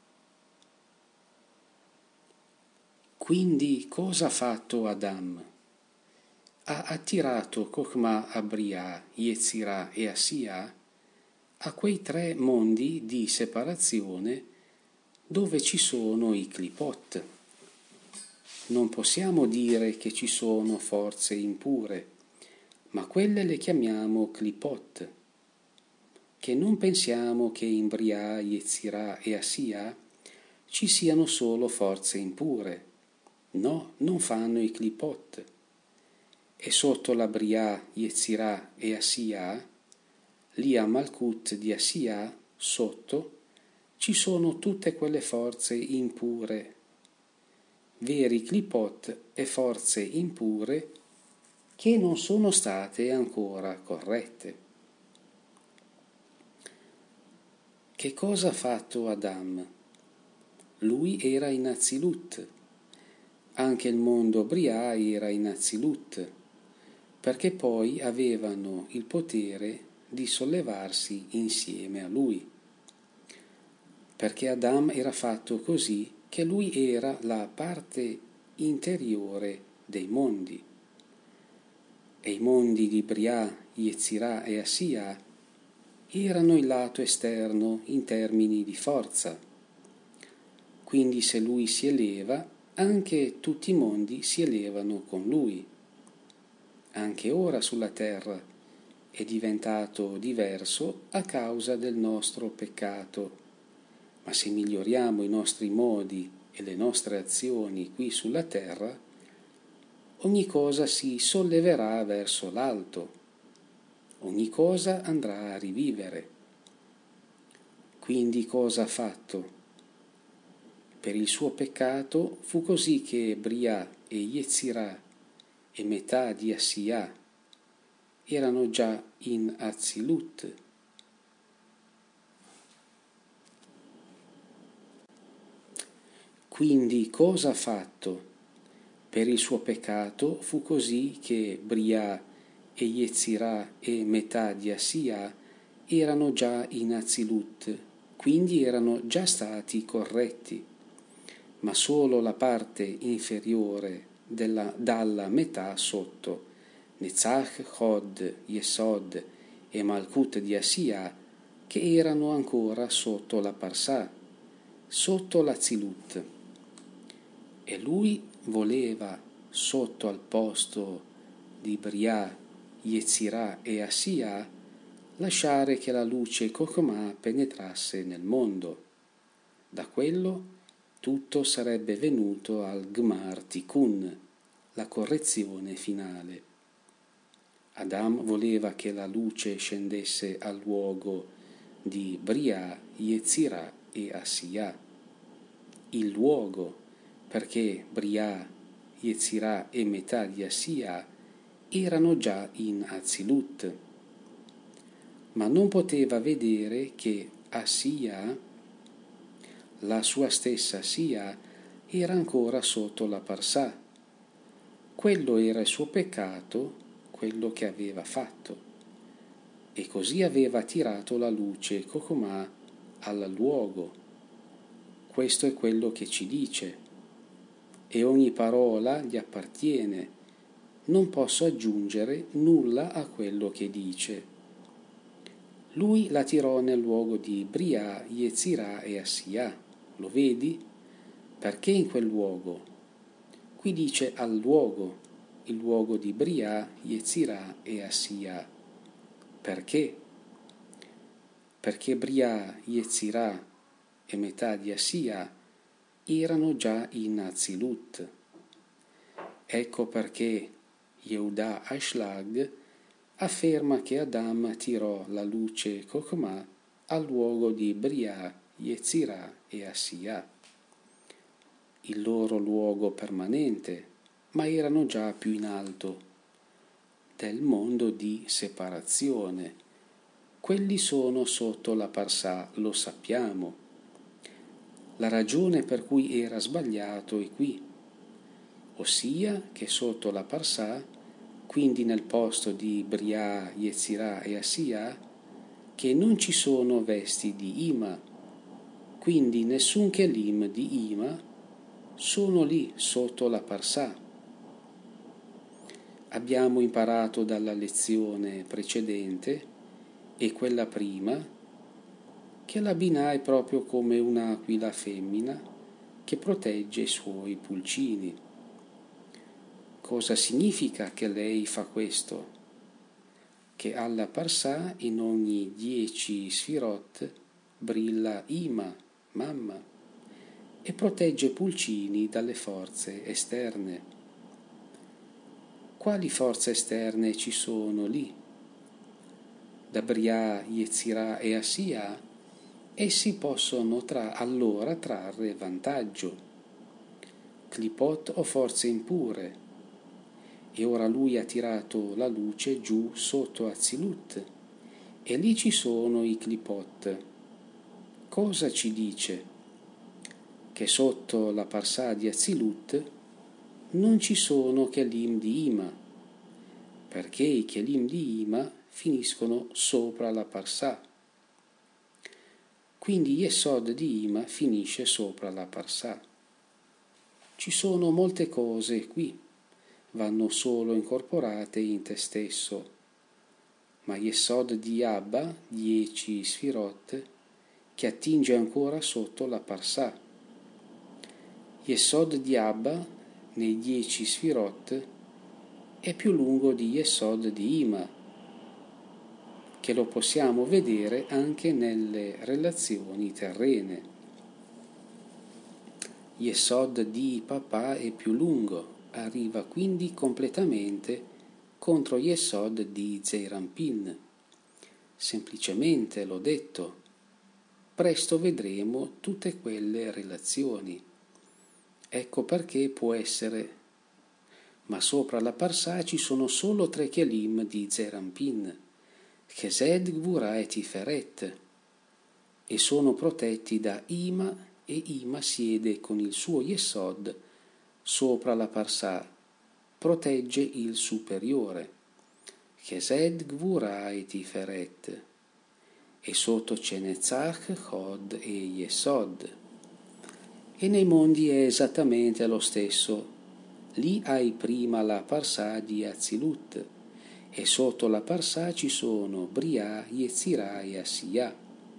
[SPEAKER 1] Quindi cosa ha fatto Adam? Ha attirato Chokhmah a Briah, Yetzirah e Asiyah a quei tre mondi di separazione dove ci sono i klipot. Non possiamo dire che ci sono forze impure, ma quelle le chiamiamo klipot. Che non pensiamo che in Briah, Yetzirah e Asiyah ci siano solo forze impure. No, non fanno i clipot. E sotto la Brià, Yetzirah e Asiya, lì a Malkut di Asiya, sotto, ci sono tutte quelle forze impure, veri clipot e forze impure che non sono state ancora corrette. Che cosa ha fatto Adam? Lui era in Azilut. Anche il mondo Brià era in Azilut, perché poi avevano il potere di sollevarsi insieme a lui. Perché Adam era fatto così che lui era la parte interiore dei mondi. E i mondi di Brià, Yetzirah e Asiya erano il lato esterno in termini di forza. Quindi se lui si eleva, anche tutti i mondi si elevano con lui. Anche ora sulla terra è diventato diverso a causa del nostro peccato. Ma se miglioriamo i nostri modi e le nostre azioni qui sulla terra, ogni cosa si solleverà verso l'alto, ogni cosa andrà a rivivere. Quindi cosa ha fatto? Per il suo peccato fu così che Brià e Yetzirah e metà di Asiya erano già in Azilut. Quindi cosa ha fatto? Per il suo peccato fu così che Brià e Yetzirah e metà di Asiya erano già in Azilut, quindi erano già stati corretti, ma solo la parte inferiore dalla metà sotto, Netzach, Hod, Yesod e Malkut di Asiya, che erano ancora sotto la Parsà, sotto l'Azilut. E lui voleva, sotto al posto di Brià, Yetzirah e Asiya, lasciare che la luce Chokhmah penetrasse nel mondo. Da quello tutto sarebbe venuto al Gmar Tikkun, la correzione finale. Adam voleva che la luce scendesse al luogo di Brià, Yetzirah e Asiya. Il luogo, perché Brià, Yetzirah e metà di Asiya erano già in Azilut, ma non poteva vedere che Asiya, la sua stessa Asiya, era ancora sotto la Parsà. Quello era il suo peccato, quello che aveva fatto, e così aveva tirato la luce Chokhmah al luogo. Questo è quello che ci dice, e ogni parola gli appartiene. Non posso aggiungere nulla a quello che dice. Lui la tirò nel luogo di Brià, Yetzirah e Asiya. Lo vedi? Perché in quel luogo? Qui dice al luogo, il luogo di Brià, Yetzirah e Asiya. Perché? Perché Brià, Yetzirah e metà di Asiya erano già in Azilut. Ecco perché Yehuda Ashlag afferma che Adam tirò la luce Chokhmah al luogo di Brià, Yetzirah e Asiya, il loro luogo permanente, ma erano già più in alto del mondo di separazione. Quelli sono sotto la Parsà, lo sappiamo. La ragione per cui era sbagliato è qui, ossia che sotto la Parsà, quindi nel posto di Brià, Yetzirah e Asiya, che non ci sono vesti di Ima, quindi nessun kelim di Ima sono lì sotto la Parsà. Abbiamo imparato dalla lezione precedente e quella prima che la Binah è proprio come un'aquila femmina che protegge i suoi pulcini. Cosa significa che lei fa questo? Che alla Parsà in ogni 10 sfirot brilla Ima, mamma, e protegge pulcini dalle forze esterne. Quali forze esterne ci sono lì? Da Briah, Yetzirah e Asiya, essi possono allora trarre vantaggio. Klipot o forze impure, e ora lui ha tirato la luce giù sotto Atzilut, e lì ci sono i Klipot. Cosa ci dice? Che sotto la Parsà di Atzilut non ci sono Kelim di Ima, perché i Kelim di Ima finiscono sopra la Parsà. Quindi Yesod di Ima finisce sopra la Parsà. Ci sono molte cose qui, vanno solo incorporate in te stesso. Ma Yesod di Abba, 10 Sfirot, che attinge ancora sotto la Parsà. Yesod di Abba, nei 10 Sfirot, è più lungo di Yesod di Ima, che lo possiamo vedere anche nelle relazioni terrene. Yesod di Papà è più lungo, arriva quindi completamente contro Yesod di Zeirampin. Semplicemente l'ho detto, presto vedremo tutte quelle relazioni. Ecco perché può essere, ma sopra la Parsà ci sono solo 3 Kelim di Zeirampin, Chesed, Gvurah e Tiferet, e sono protetti da Ima, e Ima siede con il suo Yesod sopra la Parsà, protegge il superiore, Chesed, Gvurah e Tiferet, e sotto c'è Netzach, Chod e Yesod. E nei mondi è esattamente lo stesso. Lì hai prima la Parsà di Atzilut, e sotto la Parsà ci sono Briah, Yetzirah e Asiya.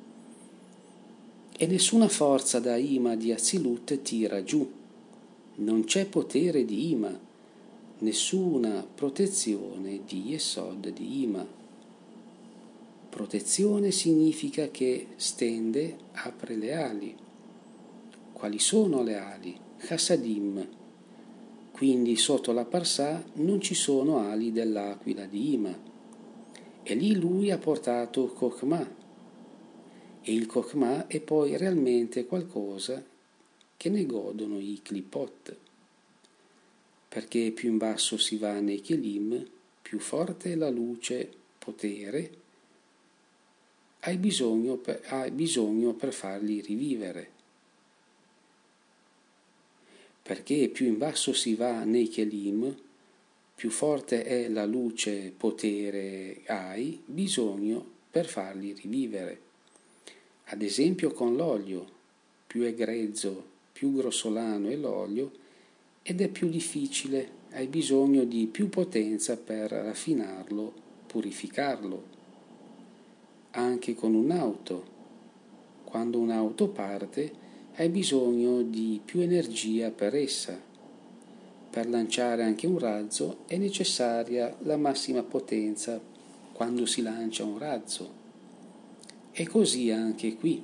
[SPEAKER 1] E nessuna forza da Ima di Atzilut tira giù. Non c'è potere di Ima, nessuna protezione di Yesod di Ima. Protezione significa che stende, apre le ali. Quali sono le ali? Chassadim. Quindi sotto la Parsà non ci sono ali dell'aquila di Ima. E lì lui ha portato Chokhmah. E il Chokhmah è poi realmente qualcosa che ne godono i Klipot. Perché più in basso si va nei Kelim, più forte è la luce, potere, hai bisogno per farli rivivere. Perché più in basso si va nei Kelim, più forte è la luce, potere, hai bisogno per farli rivivere. Ad esempio con l'olio, più è grezzo, più grossolano è l'olio ed è più difficile, hai bisogno di più potenza per raffinarlo, purificarlo. Anche con un'auto, quando un'auto parte, hai bisogno di più energia per essa. Per lanciare anche un razzo è necessaria la massima potenza quando si lancia un razzo. E così anche qui.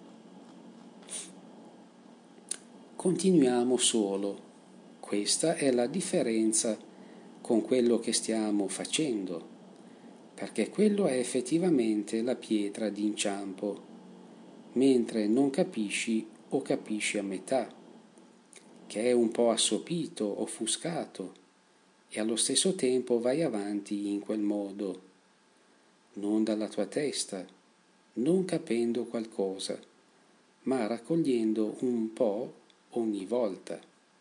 [SPEAKER 1] Continuiamo solo. Questa è la differenza con quello che stiamo facendo, perché quello è effettivamente la pietra d'inciampo, mentre non capisci o capisci a metà, che è un po' assopito, offuscato, e allo stesso tempo vai avanti in quel modo, non dalla tua testa, non capendo qualcosa, ma raccogliendo un po' ogni volta.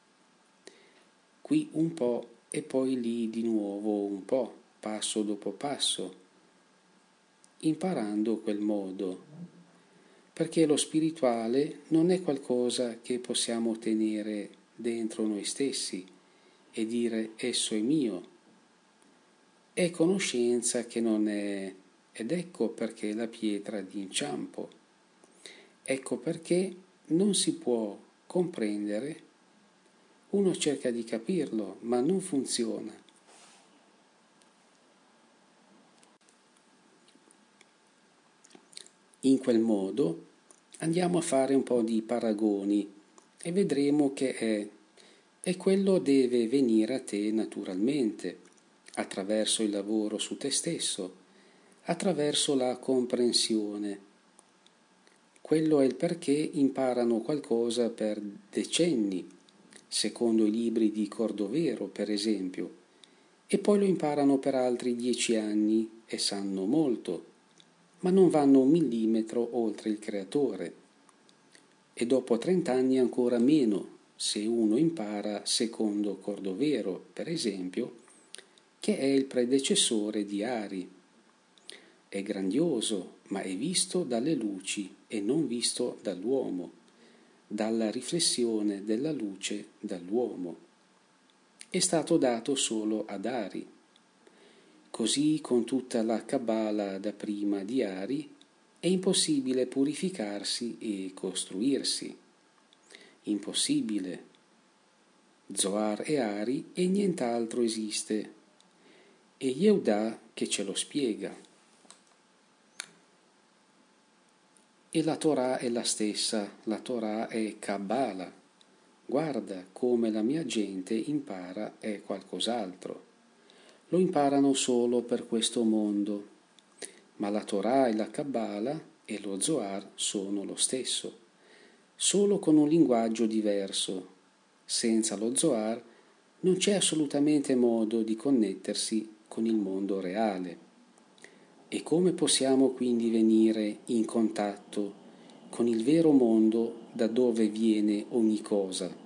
[SPEAKER 1] Qui un po' e poi lì di nuovo un po', passo dopo passo, imparando quel modo, perché lo spirituale non è qualcosa che possiamo ottenere dentro noi stessi e dire esso è mio, è conoscenza che non è. Ed ecco perché la pietra d'inciampo. Ecco perché non si può comprendere, uno cerca di capirlo, ma non funziona. In quel modo andiamo a fare un po' di paragoni e vedremo che è, e quello deve venire a te naturalmente, attraverso il lavoro su te stesso, attraverso la comprensione. Quello è il perché imparano qualcosa per decenni, secondo i libri di Cordovero, per esempio, e poi lo imparano per altri 10 anni e sanno molto, ma non vanno un millimetro oltre il creatore. E dopo 30 anni ancora meno, se uno impara secondo Cordovero, per esempio, che è il predecessore di Ari. È grandioso, ma è visto dalle luci e non visto dall'uomo, dalla riflessione della luce dall'uomo. È stato dato solo ad Ari. Così con tutta la Kabbalah da prima di Ari è impossibile purificarsi e costruirsi. Impossibile. Zohar e Ari e nient'altro esiste. E Yehuda che ce lo spiega. E la Torah è la stessa, la Torah è Kabbalah. Guarda come la mia gente impara è qualcos'altro. Lo imparano solo per questo mondo, ma la Torah e la Kabbalah e lo Zohar sono lo stesso, solo con un linguaggio diverso. Senza lo Zohar non c'è assolutamente modo di connettersi con il mondo reale. E come possiamo quindi venire in contatto con il vero mondo da dove viene ogni cosa?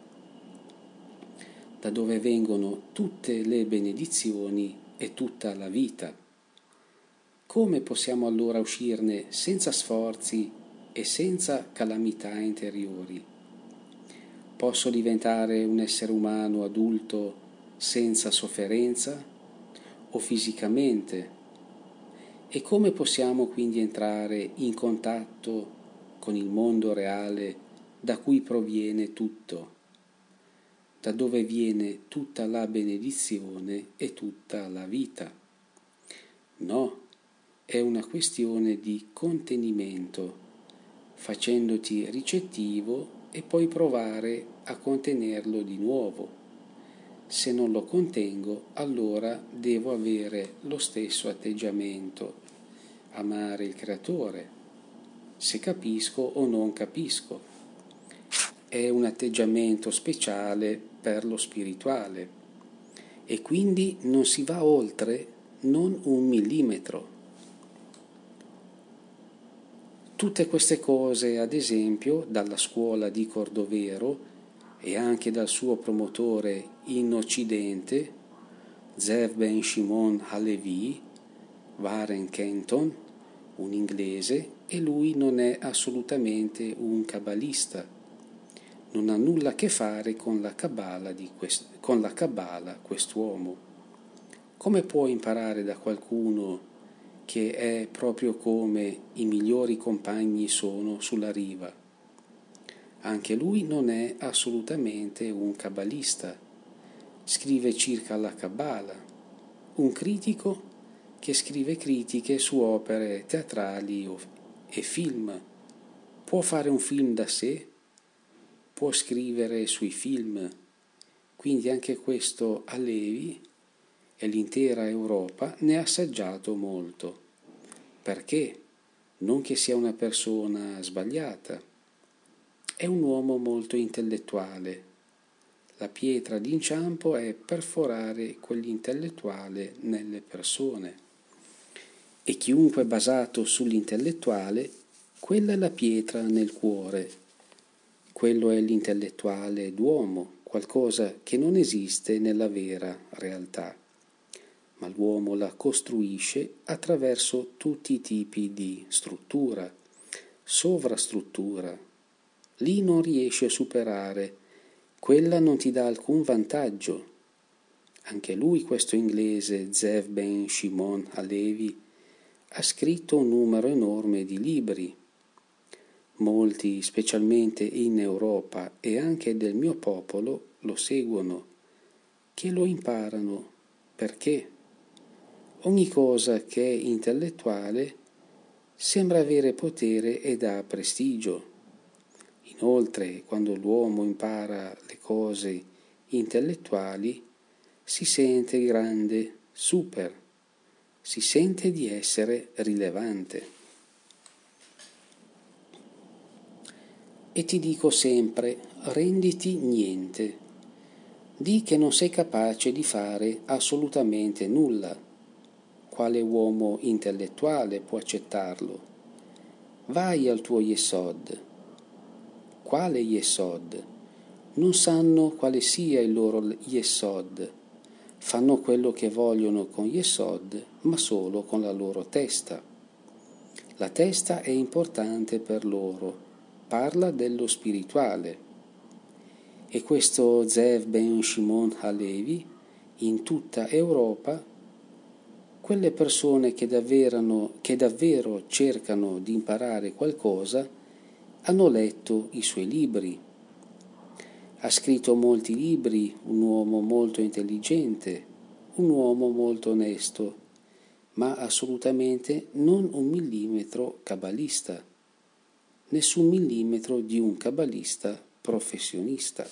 [SPEAKER 1] Da dove vengono tutte le benedizioni e tutta la vita. Come possiamo allora uscirne senza sforzi e senza calamità interiori? Posso diventare un essere umano adulto senza sofferenza o fisicamente? E come possiamo quindi entrare in contatto con il mondo reale da cui proviene tutto? Da dove viene tutta la benedizione e tutta la vita? No, è una questione di contenimento, facendoti ricettivo e poi provare a contenerlo di nuovo. Se non lo contengo, allora devo avere lo stesso atteggiamento, amare il Creatore, se capisco o non capisco. È un atteggiamento speciale per lo spirituale e quindi non si va oltre non un millimetro. Tutte queste cose, ad esempio, dalla scuola di Cordovero e anche dal suo promotore in Occidente, Zev Ben Shimon Halevi, Warren Kenton, un inglese, e lui non è assolutamente un kabbalista. Non ha nulla a che fare con la Kabbalah quest'uomo. Come può imparare da qualcuno che è proprio come i migliori compagni sono sulla riva? Anche lui non è assolutamente un kabbalista. Scrive circa la Kabbalah, un critico che scrive critiche su opere teatrali e film. Può fare un film da sé? Può scrivere sui film? Quindi anche questo Halevi e l'intera Europa ne ha assaggiato molto. Perché? Non che sia una persona sbagliata. È un uomo molto intellettuale. La pietra d'inciampo è perforare quell'intellettuale nelle persone. E chiunque è basato sull'intellettuale, quella è la pietra nel cuore. Quello è l'intellettuale d'uomo, qualcosa che non esiste nella vera realtà. Ma l'uomo la costruisce attraverso tutti i tipi di struttura, sovrastruttura. Lì non riesce a superare, quella non ti dà alcun vantaggio. Anche lui, questo inglese, Zev Ben Shimon Halevi, ha scritto un numero enorme di libri. Molti, specialmente in Europa e anche del mio popolo, lo seguono, che lo imparano. Perché? Ogni cosa che è intellettuale sembra avere potere ed ha prestigio. In Inoltre, quando l'uomo impara le cose intellettuali, si sente grande, super, si sente di essere rilevante. E ti dico sempre, renditi niente. Di che non sei capace di fare assolutamente nulla. Quale uomo intellettuale può accettarlo? Vai al tuo Yesod. Quale Yesod? Non sanno quale sia il loro Yesod. Fanno quello che vogliono con Yesod, ma solo con la loro testa. La testa è importante per loro. Parla dello spirituale. E questo Zev Ben Shimon Halevi, in tutta Europa, quelle persone che davvero cercano di imparare qualcosa, hanno letto i suoi libri. Ha scritto molti libri, un uomo molto intelligente, un uomo molto onesto, ma assolutamente non un millimetro cabalista, nessun millimetro di un cabalista professionista.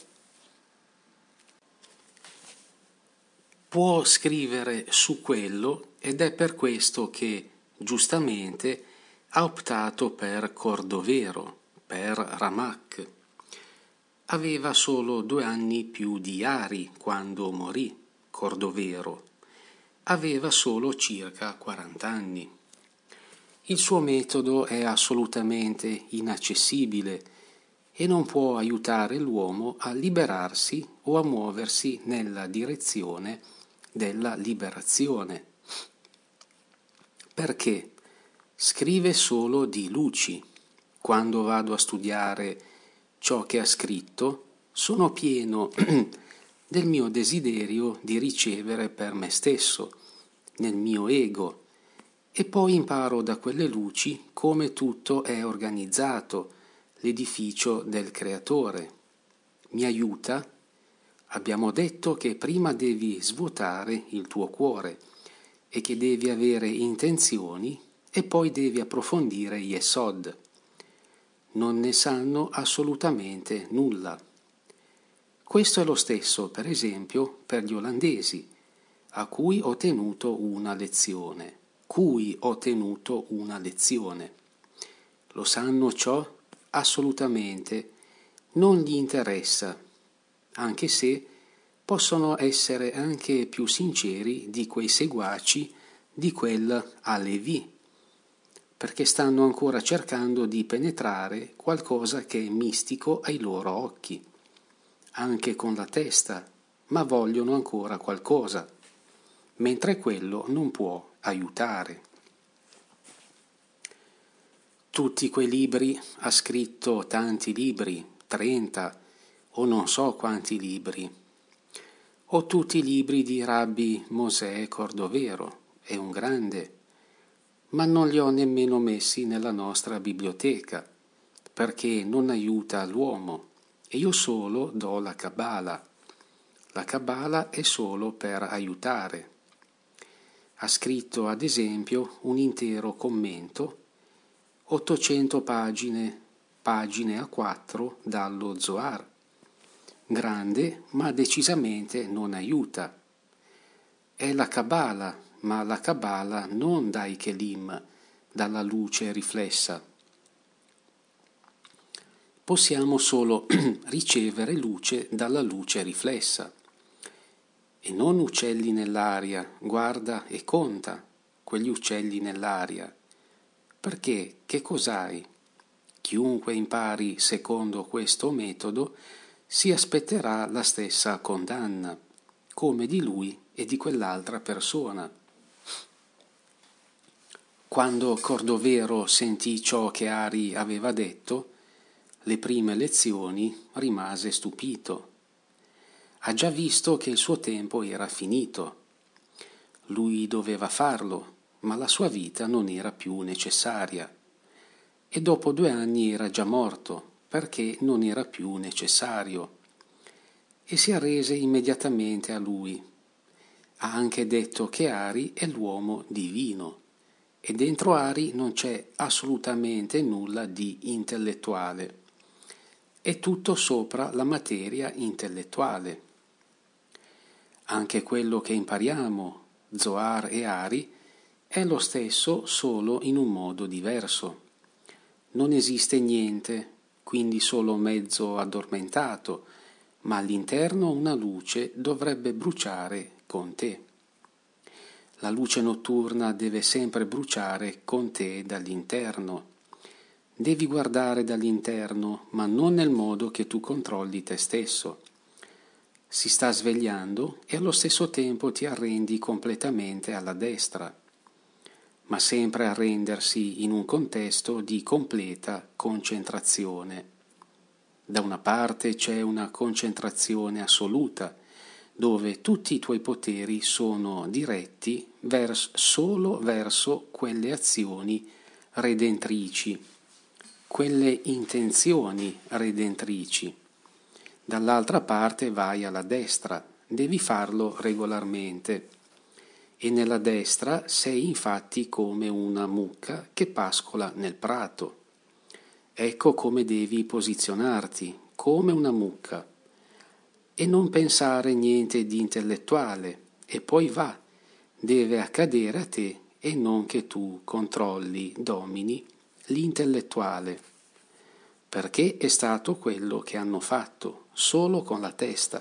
[SPEAKER 1] Può scrivere su quello ed è per questo che, giustamente, ha optato per Cordovero, per Ramak. Aveva solo 2 anni più di Ari quando morì, Cordovero. Aveva solo circa 40 anni. Il suo metodo è assolutamente inaccessibile e non può aiutare l'uomo a liberarsi o a muoversi nella direzione della liberazione. Perché scrive solo di luci. Quando vado a studiare ciò che ha scritto, sono pieno del mio desiderio di ricevere per me stesso, nel mio ego, e poi imparo da quelle luci come tutto è organizzato, l'edificio del Creatore. Mi aiuta? Abbiamo detto che prima devi svuotare il tuo cuore e che devi avere intenzioni e poi devi approfondire Yesod. Non ne sanno assolutamente nulla. Questo è lo stesso, per esempio, per gli olandesi, a cui ho tenuto una lezione. Lo sanno ciò? Assolutamente. Non gli interessa, anche se possono essere anche più sinceri di quei seguaci di quel Alevi, perché stanno ancora cercando di penetrare qualcosa che è mistico ai loro occhi, anche con la testa, ma vogliono ancora qualcosa, mentre quello non può aiutare. Tutti quei libri, ha scritto tanti libri, 30 o non so quanti libri, o tutti i libri di Rabbi Mosè Cordovero, è un grande, ma non li ho nemmeno messi nella nostra biblioteca, perché non aiuta l'uomo, e io solo do la Kabbalah. La Kabbalah è solo per aiutare. Ha scritto, ad esempio, un intero commento, 800 pagine a 4 dallo Zohar. Grande, ma decisamente non aiuta. È la Kabbalah, ma la Kabbalah non dai Kelim, dalla luce riflessa. Possiamo solo ricevere luce dalla luce riflessa. E non uccelli nell'aria, guarda e conta quegli uccelli nell'aria. Perché? Che cos'hai? Chiunque impari secondo questo metodo si aspetterà la stessa condanna, come di lui e di quell'altra persona. Quando Cordovero sentì ciò che Ari aveva detto, le prime lezioni rimase stupito. Ha già visto che il suo tempo era finito. Lui doveva farlo, ma la sua vita non era più necessaria. E dopo 2 anni era già morto, perché non era più necessario. E si arrese immediatamente a lui. Ha anche detto che Ari è l'uomo divino, e dentro Ari non c'è assolutamente nulla di intellettuale. è tutto sopra la materia intellettuale. Anche quello che impariamo, Zohar e Ari, è lo stesso solo in un modo diverso. Non esiste niente, quindi solo mezzo addormentato, ma all'interno una luce dovrebbe bruciare con te. La luce notturna deve sempre bruciare con te dall'interno. Devi guardare dall'interno, ma non nel modo che tu controlli te stesso. Si sta svegliando e allo stesso tempo ti arrendi completamente alla destra, ma sempre arrendersi in un contesto di completa concentrazione. Da una parte c'è una concentrazione assoluta, dove tutti i tuoi poteri sono diretti solo verso quelle azioni redentrici, quelle intenzioni redentrici. Dall'altra parte vai alla destra, devi farlo regolarmente. E nella destra sei infatti come una mucca che pascola nel prato. Ecco come devi posizionarti, come una mucca, e non pensare niente di intellettuale, e poi va, deve accadere a te e non che tu controlli, domini l'intellettuale, perché è stato quello che hanno fatto, solo con la testa.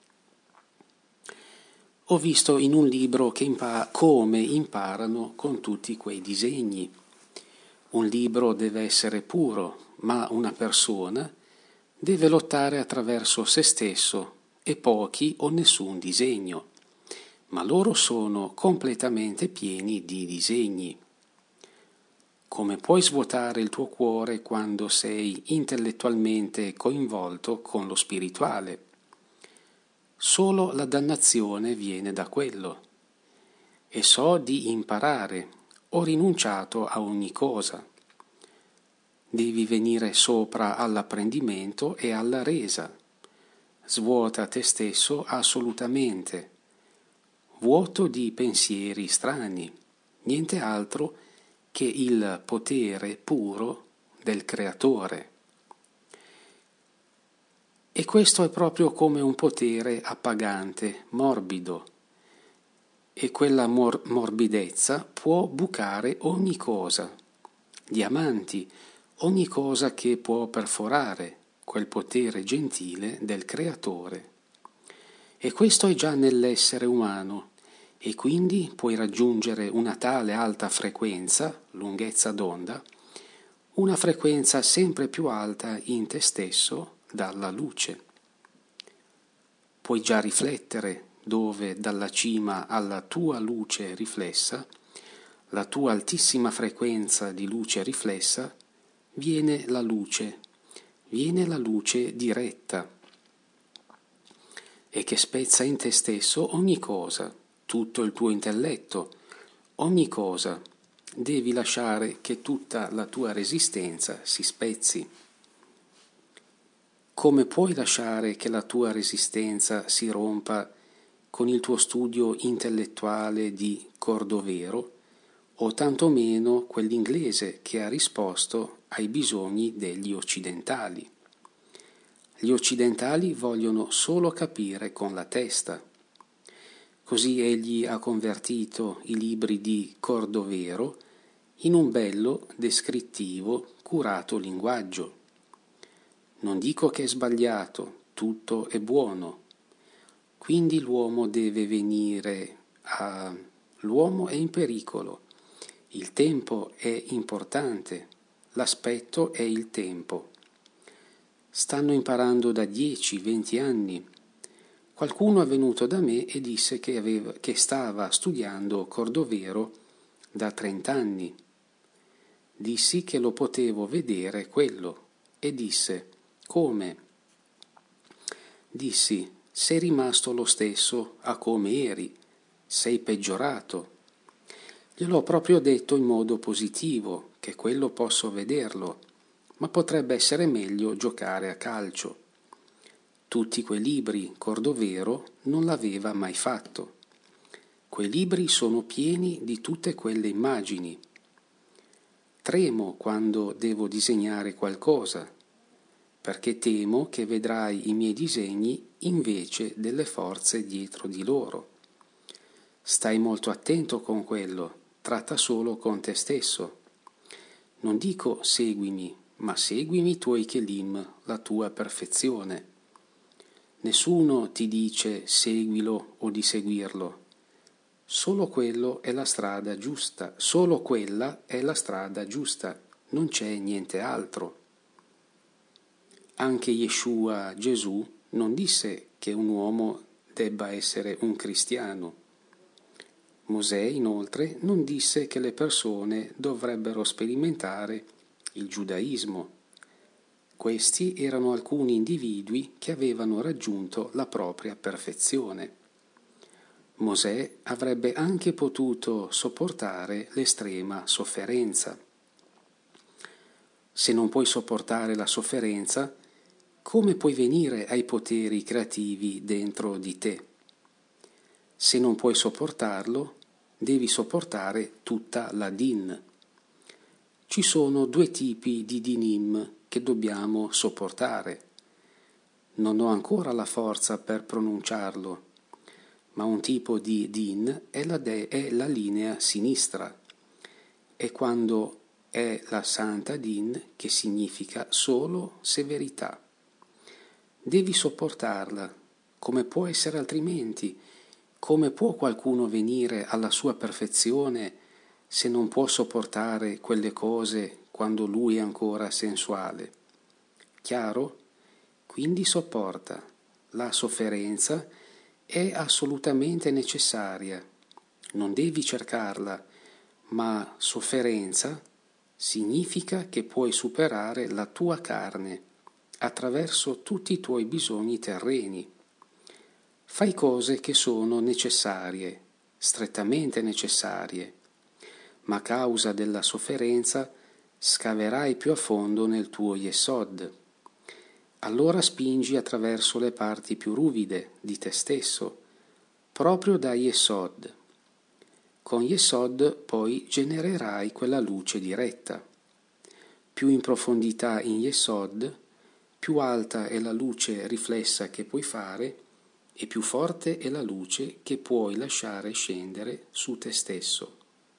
[SPEAKER 1] Ho visto in un libro come imparano con tutti quei disegni. Un libro deve essere puro, ma una persona deve lottare attraverso se stesso e pochi o nessun disegno, ma loro sono completamente pieni di disegni. Come puoi svuotare il tuo cuore quando sei intellettualmente coinvolto con lo spirituale? Solo la dannazione viene da quello. E so di imparare, ho rinunciato a ogni cosa. Devi venire sopra all'apprendimento e alla resa. Svuota te stesso assolutamente. Vuoto di pensieri strani, niente altro che il potere puro del Creatore. E questo è proprio come un potere appagante, morbido. E quella morbidezza può bucare ogni cosa, diamanti, ogni cosa che può perforare quel potere gentile del Creatore. E questo è già nell'essere umano, e quindi puoi raggiungere una tale alta frequenza, lunghezza d'onda, una frequenza sempre più alta in te stesso dalla luce. Puoi già riflettere dove dalla cima alla tua luce riflessa, la tua altissima frequenza di luce riflessa, viene la luce diretta e che spezza in te stesso ogni cosa, tutto il tuo intelletto, ogni cosa. Devi lasciare che tutta la tua resistenza si spezzi. Come puoi lasciare che la tua resistenza si rompa con il tuo studio intellettuale di Cordovero, o tantomeno quell'inglese che ha risposto ai bisogni degli occidentali? Gli occidentali vogliono solo capire con la testa. Così egli ha convertito i libri di Cordovero in un bello, descrittivo, curato linguaggio. Non dico che è sbagliato, tutto è buono. Quindi l'uomo deve venire a... L'uomo è in pericolo, il tempo è importante, l'aspetto è il tempo. Stanno imparando da 10-20 anni. Qualcuno è venuto da me e disse che stava studiando Cordovero da 30 anni. Dissi che lo potevo vedere quello e disse: come? Dissi: sei rimasto lo stesso a come eri, sei peggiorato. Gliel'ho proprio detto in modo positivo, che quello posso vederlo, ma potrebbe essere meglio giocare a calcio. Tutti quei libri Cordovero non l'aveva mai fatto. Quei libri sono pieni di tutte quelle immagini. Tremo quando devo disegnare qualcosa. perché temo che vedrai i miei disegni invece delle forze dietro di loro. Stai molto attento con quello, tratta solo con te stesso. Non dico seguimi, ma seguimi i tuoi Kelim, la tua perfezione. Nessuno ti dice seguilo o di seguirlo. Solo quello è la strada giusta, solo quella è la strada giusta, non c'è niente altro. Anche Yeshua, Gesù, non disse che un uomo debba essere un cristiano. Mosè, inoltre, non disse che le persone dovrebbero sperimentare il giudaismo. Questi erano alcuni individui che avevano raggiunto la propria perfezione. Mosè avrebbe anche potuto sopportare l'estrema sofferenza. Se non puoi sopportare la sofferenza, come puoi venire ai poteri creativi dentro di te? Se non puoi sopportarlo, devi sopportare tutta la din. Ci sono due tipi di dinim che dobbiamo sopportare. Non ho ancora la forza per pronunciarlo, ma un tipo di din è la linea sinistra, e quando è la santa din, che significa solo severità. Devi sopportarla, come può essere altrimenti? Come può qualcuno venire alla sua perfezione se non può sopportare quelle cose quando lui è ancora sensuale? Chiaro? Quindi sopporta. La sofferenza è assolutamente necessaria. Non devi cercarla, ma sofferenza significa che puoi superare la tua carne attraverso tutti i tuoi bisogni terreni. Fai cose che sono necessarie, strettamente necessarie, ma a causa della sofferenza scaverai più a fondo nel tuo Yesod. Allora spingi attraverso le parti più ruvide di te stesso, proprio da Yesod. Con Yesod poi genererai quella luce diretta. Più in profondità in Yesod, più alta è la luce riflessa che puoi fare e più forte è la luce che puoi lasciare scendere su te stesso.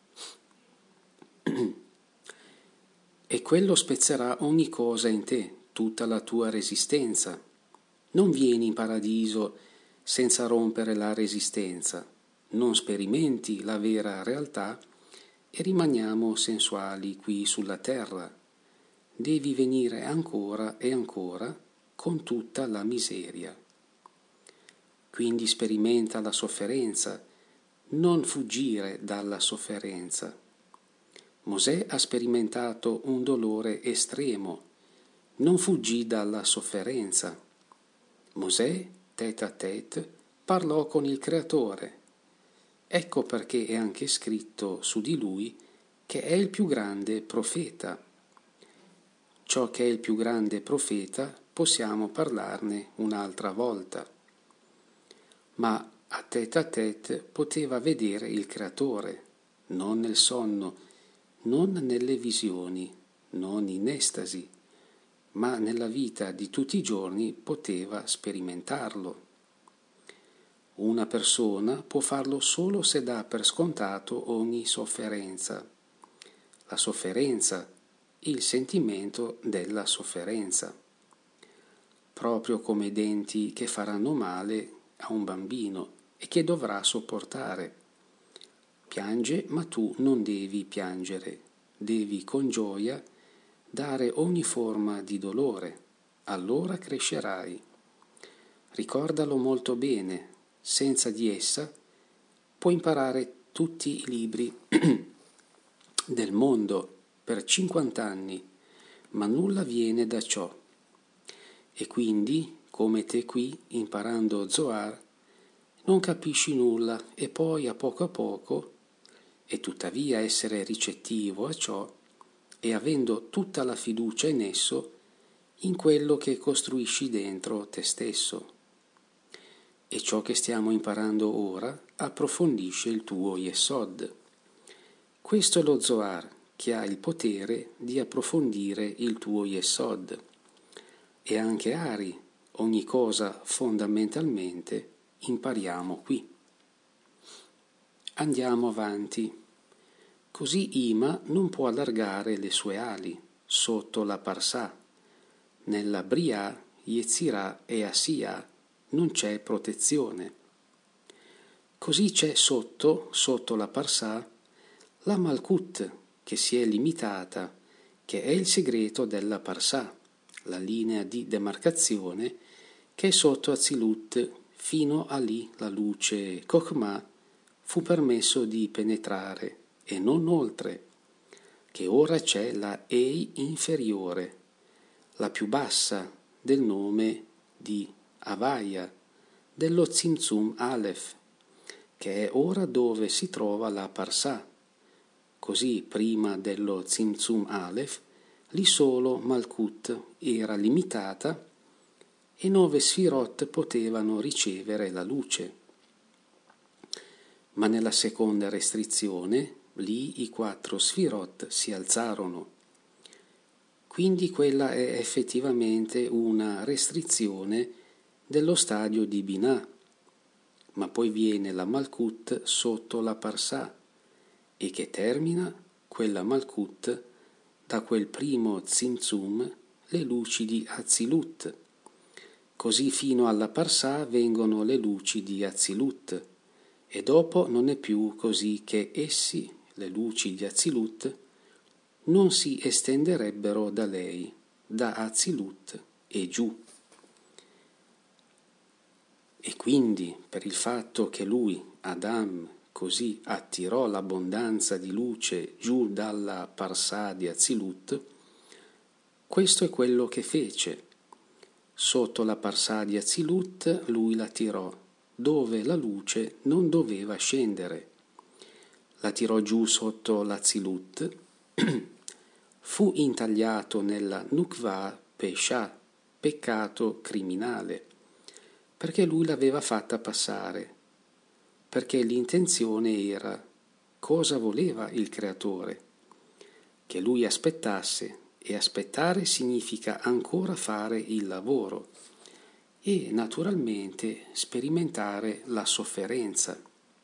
[SPEAKER 1] E quello spezzerà ogni cosa in te, tutta la tua resistenza. Non vieni in paradiso senza rompere la resistenza, non sperimenti la vera realtà e rimaniamo sensuali qui sulla terra. Devi venire ancora e ancora con tutta la miseria. Quindi sperimenta la sofferenza, non fuggire dalla sofferenza. Mosè ha sperimentato un dolore estremo, non fuggì dalla sofferenza. Mosè, tête à tête, parlò con il Creatore. Ecco perché è anche scritto su di lui che è il più grande profeta. Ciò che è il più grande profeta possiamo parlarne un'altra volta. Ma a tête poteva vedere il Creatore, non nel sonno, non nelle visioni, non in estasi, ma nella vita di tutti i giorni poteva sperimentarlo. Una persona può farlo solo se dà per scontato ogni sofferenza. La sofferenza, il sentimento della sofferenza, proprio come i denti che faranno male a un bambino e che dovrà sopportare. Piange, ma tu non devi piangere, devi con gioia dare ogni forma di dolore, allora crescerai. Ricordalo molto bene, senza di essa puoi imparare tutti i libri del mondo per 50 anni, ma nulla viene da ciò. E quindi, come te qui, imparando Zohar, non capisci nulla e poi a poco, e tuttavia essere ricettivo a ciò e avendo tutta la fiducia in esso, in quello che costruisci dentro te stesso. E ciò che stiamo imparando ora approfondisce il tuo Yesod. Questo è lo Zohar che ha il potere di approfondire il tuo Yesod. e anche Ari, ogni cosa fondamentalmente impariamo qui. Andiamo avanti. Così Ima non può allargare le sue ali sotto la Parsà. Nella Brià, Yetzirah e Asiya non c'è protezione. Così c'è sotto la Parsà, la Malkut, che si è limitata, che è il segreto della Parsà, la linea di demarcazione che è sotto Atzilut, fino a lì la luce Chokhmah fu permesso di penetrare, e non oltre, che ora c'è la Ei inferiore, la più bassa del nome di Havaya, dello Tzimtzum Aleph, che è ora dove si trova la Parsà. Così prima dello Tzimtzum Aleph, lì solo Malkut era limitata e 9 Sfirot potevano ricevere la luce. Ma nella seconda restrizione, lì i 4 Sfirot si alzarono. Quindi quella è effettivamente una restrizione dello stadio di Binah, ma poi viene la Malkut sotto la Parsà, e che termina quella Malkut da quel primo Tzimtzum le luci di Atzilut. Così fino alla Parsà vengono le luci di Atzilut, e dopo non è più così che essi, le luci di Atzilut, non si estenderebbero da lei, da Atzilut e giù. E quindi, per il fatto che lui, Adam, così attirò l'abbondanza di luce giù dalla Parsà di Atzilut, questo è quello che fece. Sotto la Parsà di Atzilut lui la tirò, dove la luce non doveva scendere. La tirò giù sotto l'Atzilut, fu intagliato nella Nukva Pesha, peccato criminale, perché lui l'aveva fatta passare, perché l'intenzione era cosa voleva il Creatore, che lui aspettasse, e aspettare significa ancora fare il lavoro e naturalmente sperimentare la sofferenza.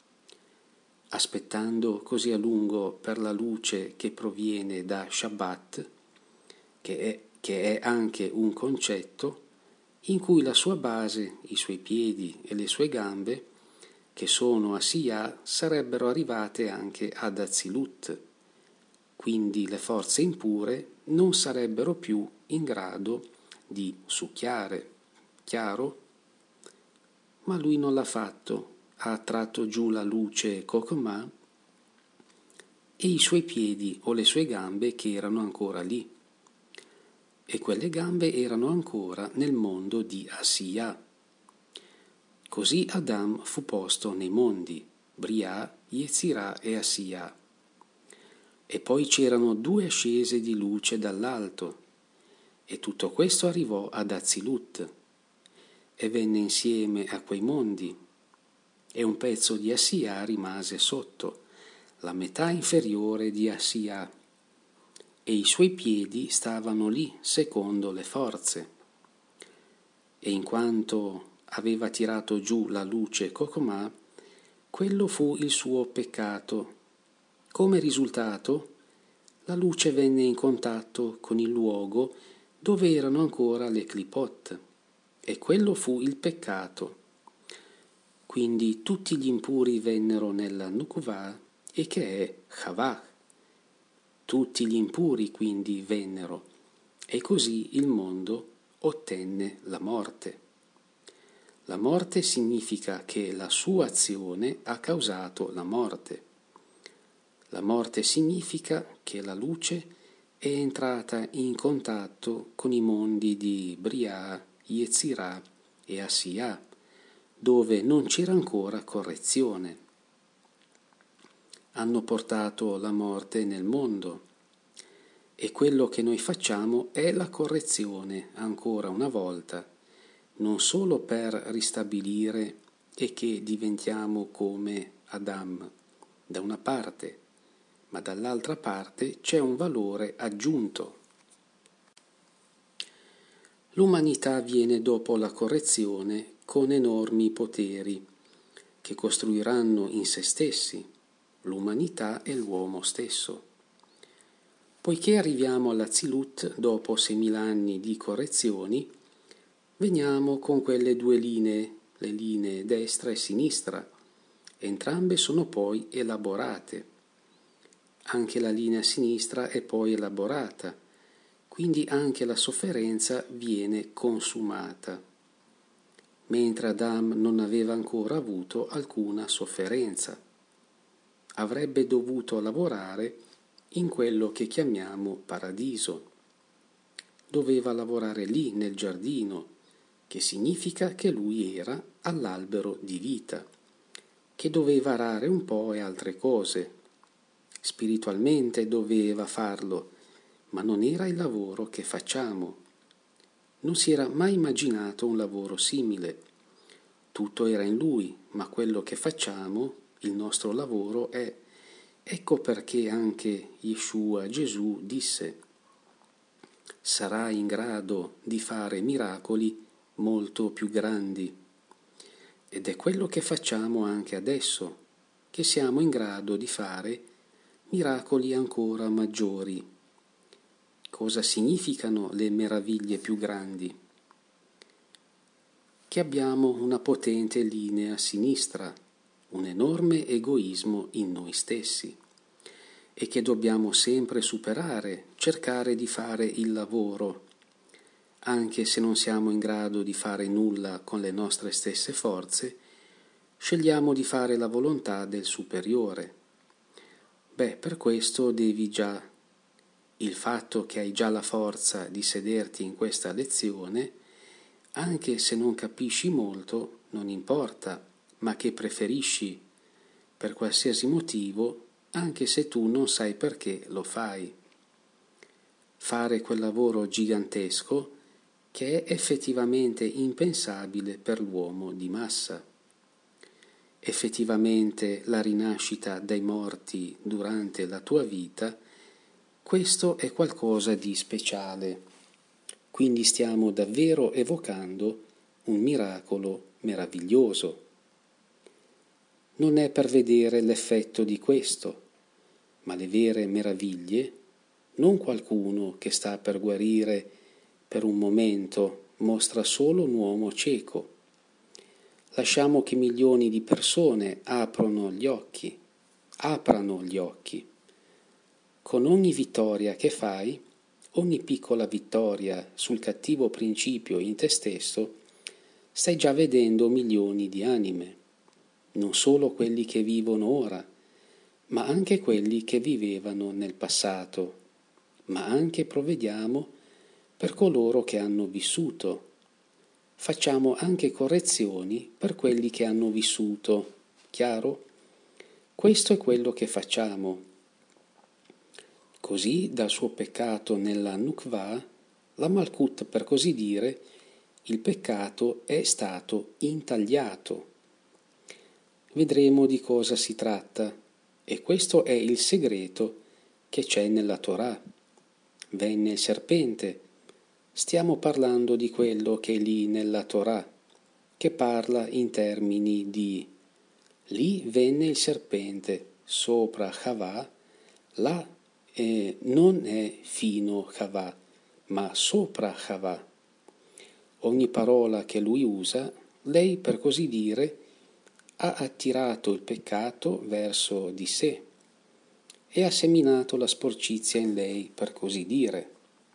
[SPEAKER 1] Aspettando così a lungo per la luce che proviene da Shabbat, che è anche un concetto in cui la sua base, i suoi piedi e le sue gambe, che sono a Siyah, sarebbero arrivate anche ad Atzilut, quindi le forze impure non sarebbero più in grado di succhiare. Chiaro? Ma lui non l'ha fatto. Ha tratto giù la luce Chokhmah e i suoi piedi o le sue gambe che erano ancora lì. E quelle gambe erano ancora nel mondo di Asiya. Così Adam fu posto nei mondi, Brià, Yetzirah e Asiya. E poi c'erano 2 ascese di luce dall'alto, e tutto questo arrivò ad Atzilut, e venne insieme a quei mondi, e un pezzo di Asiya rimase sotto, la metà inferiore di Asiya, e i suoi piedi stavano lì secondo le forze. E in quanto aveva tirato giù la luce Chokhmah, quello fu il suo peccato. Come risultato, la luce venne in contatto con il luogo dove erano ancora le clipot, e quello fu il peccato. Quindi tutti gli impuri vennero nella Nukvah, e che è Chavah. Tutti gli impuri quindi vennero, e così il mondo ottenne la morte. La morte significa che la sua azione ha causato la morte. La morte significa che la luce è entrata in contatto con i mondi di Brià, Yetzirah e Asiya, dove non c'era ancora correzione. Hanno portato la morte nel mondo, e quello che noi facciamo è la correzione ancora una volta, non solo per ristabilire e che diventiamo come Adam da una parte, ma dall'altra parte c'è un valore aggiunto. L'umanità viene dopo la correzione con enormi poteri che costruiranno in se stessi l'umanità e l'uomo stesso. Poiché arriviamo alla Zilut dopo 6.000 anni di correzioni, veniamo con quelle due linee, le linee destra e sinistra. Entrambe sono poi elaborate. Anche la linea sinistra è poi elaborata, quindi anche la sofferenza viene consumata, mentre Adam non aveva ancora avuto alcuna sofferenza. Avrebbe dovuto lavorare in quello che chiamiamo paradiso. Doveva lavorare lì nel giardino, che significa che lui era all'albero di vita, che doveva arare un po' e altre cose. Spiritualmente doveva farlo, ma non era il lavoro che facciamo. Non si era mai immaginato un lavoro simile. Tutto era in lui, ma quello che facciamo, il nostro lavoro è. Ecco perché anche Yeshua, Gesù, disse: sarai in grado di fare miracoli molto più grandi. Ed è quello che facciamo anche adesso, che siamo in grado di fare miracoli ancora maggiori. Cosa significano le meraviglie più grandi? Che abbiamo una potente linea a sinistra, un enorme egoismo in noi stessi, e che dobbiamo sempre superare, cercare di fare il lavoro, anche se non siamo in grado di fare nulla con le nostre stesse forze, scegliamo di fare la volontà del superiore. Per questo devi già, il fatto che hai già la forza di sederti in questa lezione, anche se non capisci molto, non importa, ma che preferisci, per qualsiasi motivo, anche se tu non sai perché lo fai. Fare quel lavoro gigantesco che è effettivamente impensabile per l'uomo di massa. Effettivamente la rinascita dai morti durante la tua vita, questo è qualcosa di speciale. Quindi stiamo davvero evocando un miracolo meraviglioso. Non è per vedere l'effetto di questo, ma le vere meraviglie, non qualcuno che sta per guarire per un momento, mostra solo un uomo cieco. Lasciamo che milioni di persone aprano gli occhi. Con ogni vittoria che fai, ogni piccola vittoria sul cattivo principio in te stesso, stai già vedendo milioni di anime, non solo quelli che vivono ora, ma anche quelli che vivevano nel passato, ma anche provvediamo per coloro che hanno vissuto. Facciamo anche correzioni per quelli che hanno vissuto. Chiaro? Questo è quello che facciamo. Così dal suo peccato nella Nukva, la Malkut, per così dire, il peccato è stato intagliato. Vedremo di cosa si tratta, e questo è il segreto che c'è nella Torah. Venne il serpente. Stiamo parlando di quello che è lì nella Torah, che parla in termini di lì venne il serpente sopra Chavà, là non è fino Chavà, ma sopra Chavà. Ogni parola che lui usa, lei per così dire ha attirato il peccato verso di sé e ha seminato la sporcizia in lei, per così dire.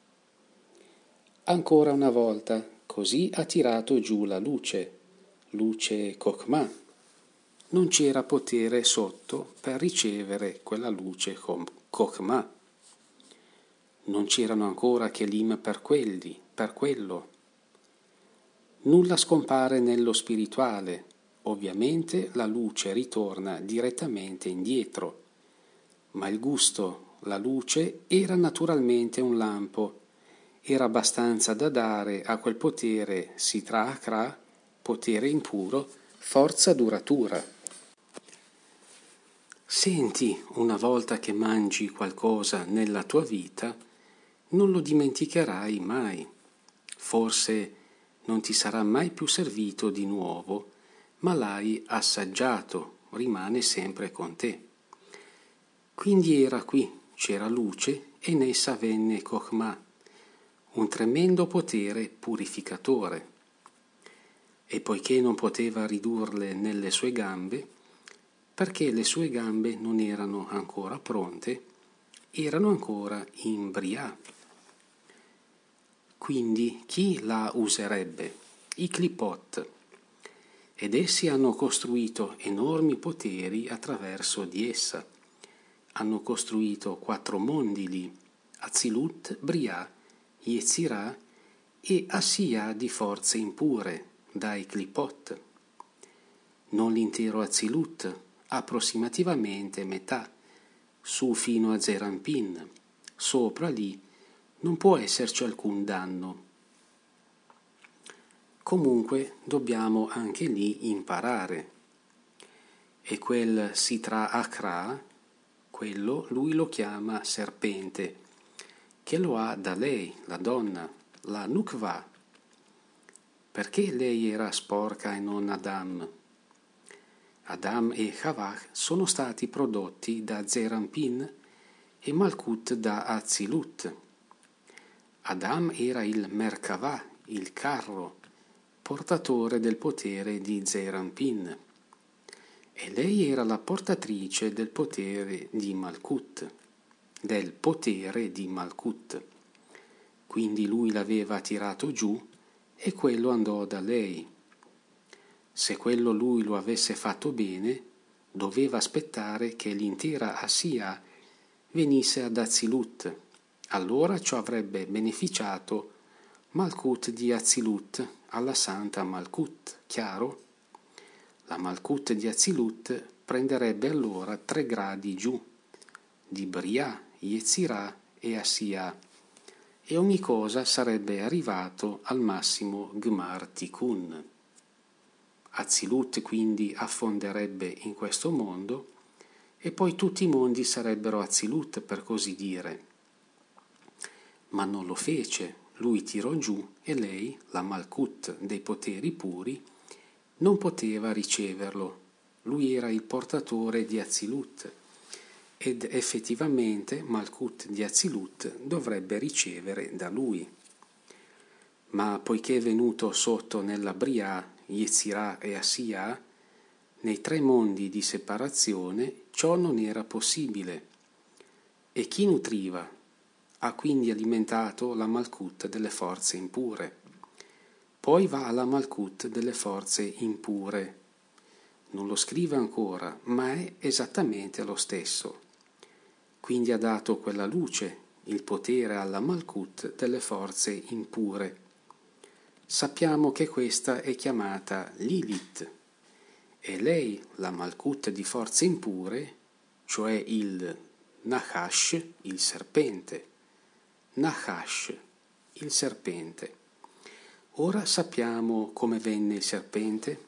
[SPEAKER 1] Ancora una volta, così ha tirato giù la luce Kokmah. Non c'era potere sotto per ricevere quella luce Kokmah. Non c'erano ancora Kelim per quello. Nulla scompare nello spirituale. Ovviamente la luce ritorna direttamente indietro, ma il gusto, la luce, era naturalmente un lampo. Era abbastanza da dare a quel potere Sitra Achra, potere impuro, forza duratura. Senti, una volta che mangi qualcosa nella tua vita, non lo dimenticherai mai. forse non ti sarà mai più servito di nuovo, ma l'hai assaggiato, rimane sempre con te. Quindi era qui, c'era luce e in essa venne Chokhmah, un tremendo potere purificatore. E poiché non poteva ridurle nelle sue gambe, perché le sue gambe non erano ancora pronte, erano ancora in Briah. Quindi chi la userebbe? I Klipot. Ed essi hanno costruito enormi poteri attraverso di essa. Hanno costruito 4 mondi lì, Atzilut, Briah, Yetzirah e Asiya di forze impure, dai Klipot. Non l'intero Atzilut, approssimativamente metà, su fino a Zeranpin. Sopra lì non può esserci alcun danno. Comunque dobbiamo anche lì imparare. E quel Sitra Achra, quello lui lo chiama serpente, che lo ha da lei, la donna, la Nukva. Perché lei era sporca e non Adam? Adam e Havah sono stati prodotti da Zeranpin e Malkut da Atzilut. Adam era il Merkavah, il carro, portatore del potere di Zeranpin, e lei era la portatrice del potere di Malkut, Quindi lui l'aveva tirato giù e quello andò da lei. Se quello lui lo avesse fatto bene, doveva aspettare che l'intera Asiya venisse ad Atzilut. Allora ciò avrebbe beneficiato Malkut di Atzilut alla Santa Malkut, chiaro? La Malkut di Atzilut prenderebbe allora 3 gradi giù, di Briah, Yetzirah e Asiya, e ogni cosa sarebbe arrivato al massimo Gmar Tikkun. Atzilut quindi affonderebbe in questo mondo e poi tutti i mondi sarebbero Atzilut, per così dire. Ma non lo fece, lui tirò giù e lei, la Malkut dei poteri puri, non poteva riceverlo. Lui era il portatore di Atzilut ed effettivamente Malkut di Atzilut dovrebbe ricevere da lui. Ma poiché è venuto sotto nella Briah, Yetzirah e Asiya, nei 3 mondi di separazione ciò non era possibile. E chi nutriva? Ha quindi alimentato la Malkut delle forze impure. Poi va alla Malkut delle forze impure. Non lo scrive ancora, ma è esattamente lo stesso. Quindi ha dato quella luce, il potere alla Malkut delle forze impure. Sappiamo che questa è chiamata Lilith, e lei, la Malkut di forze impure, cioè il Nahash, il serpente. Nahash, il serpente. Ora sappiamo come venne il serpente.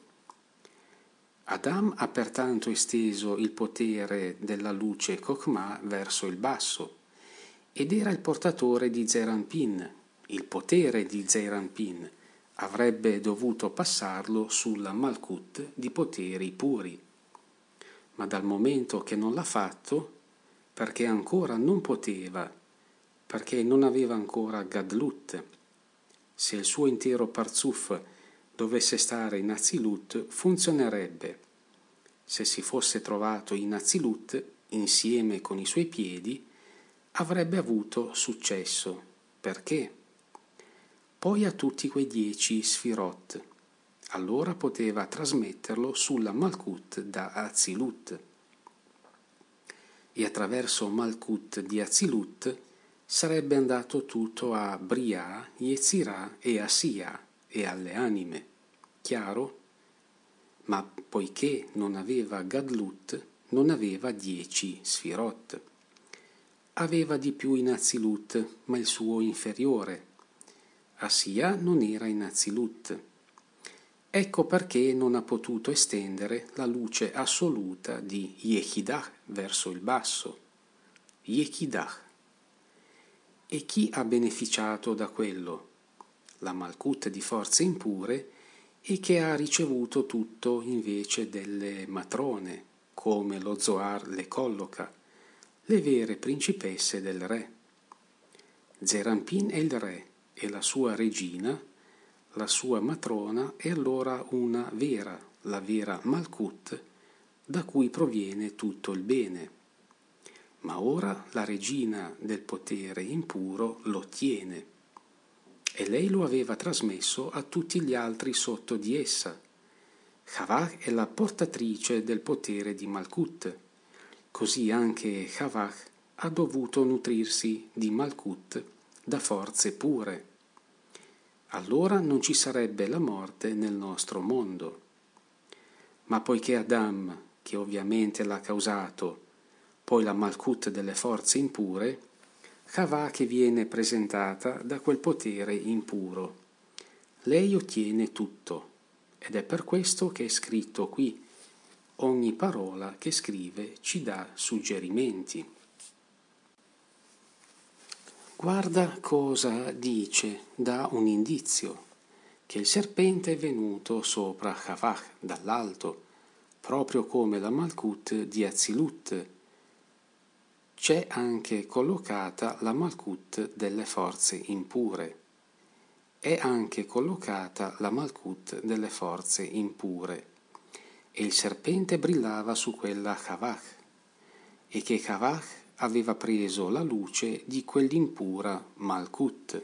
[SPEAKER 1] Adam ha pertanto esteso il potere della luce Chokhmah verso il basso, ed era il portatore di Zeranpin. Il potere di Zeranpin avrebbe dovuto passarlo sulla Malkut di poteri puri. Ma dal momento che non l'ha fatto, perché ancora non poteva, perché non aveva ancora Gadlut, se il suo intero Parzuf dovesse stare in Atzilut, funzionerebbe. Se si fosse trovato in Atzilut, insieme con i suoi piedi, avrebbe avuto successo. Perché? Poi a tutti quei 10 Sfirot. Allora poteva trasmetterlo sulla Malkut da Atzilut. E attraverso Malkut di Atzilut sarebbe andato tutto a Briah, Yetzirah e Asiya e alle anime. Chiaro? Ma poiché non aveva Gadlut, non aveva 10 Sfirot. Aveva di più in Atzilut, ma il suo inferiore. Asiya non era in Atzilut. Ecco perché non ha potuto estendere la luce assoluta di Yechidah verso il basso. Yechidah. E chi ha beneficiato da quello? la Malkut di forze impure, e che ha ricevuto tutto invece delle matrone, come lo Zohar le colloca, le vere principesse del re. Zerampin è il re e la sua regina, la sua matrona è allora una vera, la vera Malkut, da cui proviene tutto il bene. Ma ora la regina del potere impuro lo tiene, e lei lo aveva trasmesso a tutti gli altri sotto di essa. Havah è la portatrice del potere di Malkut, così anche Havah ha dovuto nutrirsi di Malkut da forze pure. Allora non ci sarebbe la morte nel nostro mondo. Ma poiché Adam, che ovviamente l'ha causato, poi la Malkut delle forze impure, Havah che viene presentata da quel potere impuro. Lei ottiene tutto, ed è per questo che è scritto qui. Ogni parola che scrive ci dà suggerimenti. Guarda cosa dice, dà un indizio, che il serpente è venuto sopra Havah dall'alto, proprio come la Malkut di Atzilut. C'è anche collocata la Malkut delle forze impure. È anche collocata la Malkut delle forze impure. E il serpente brillava su quella Havah, e che Havah aveva preso la luce di quell'impura Malkut,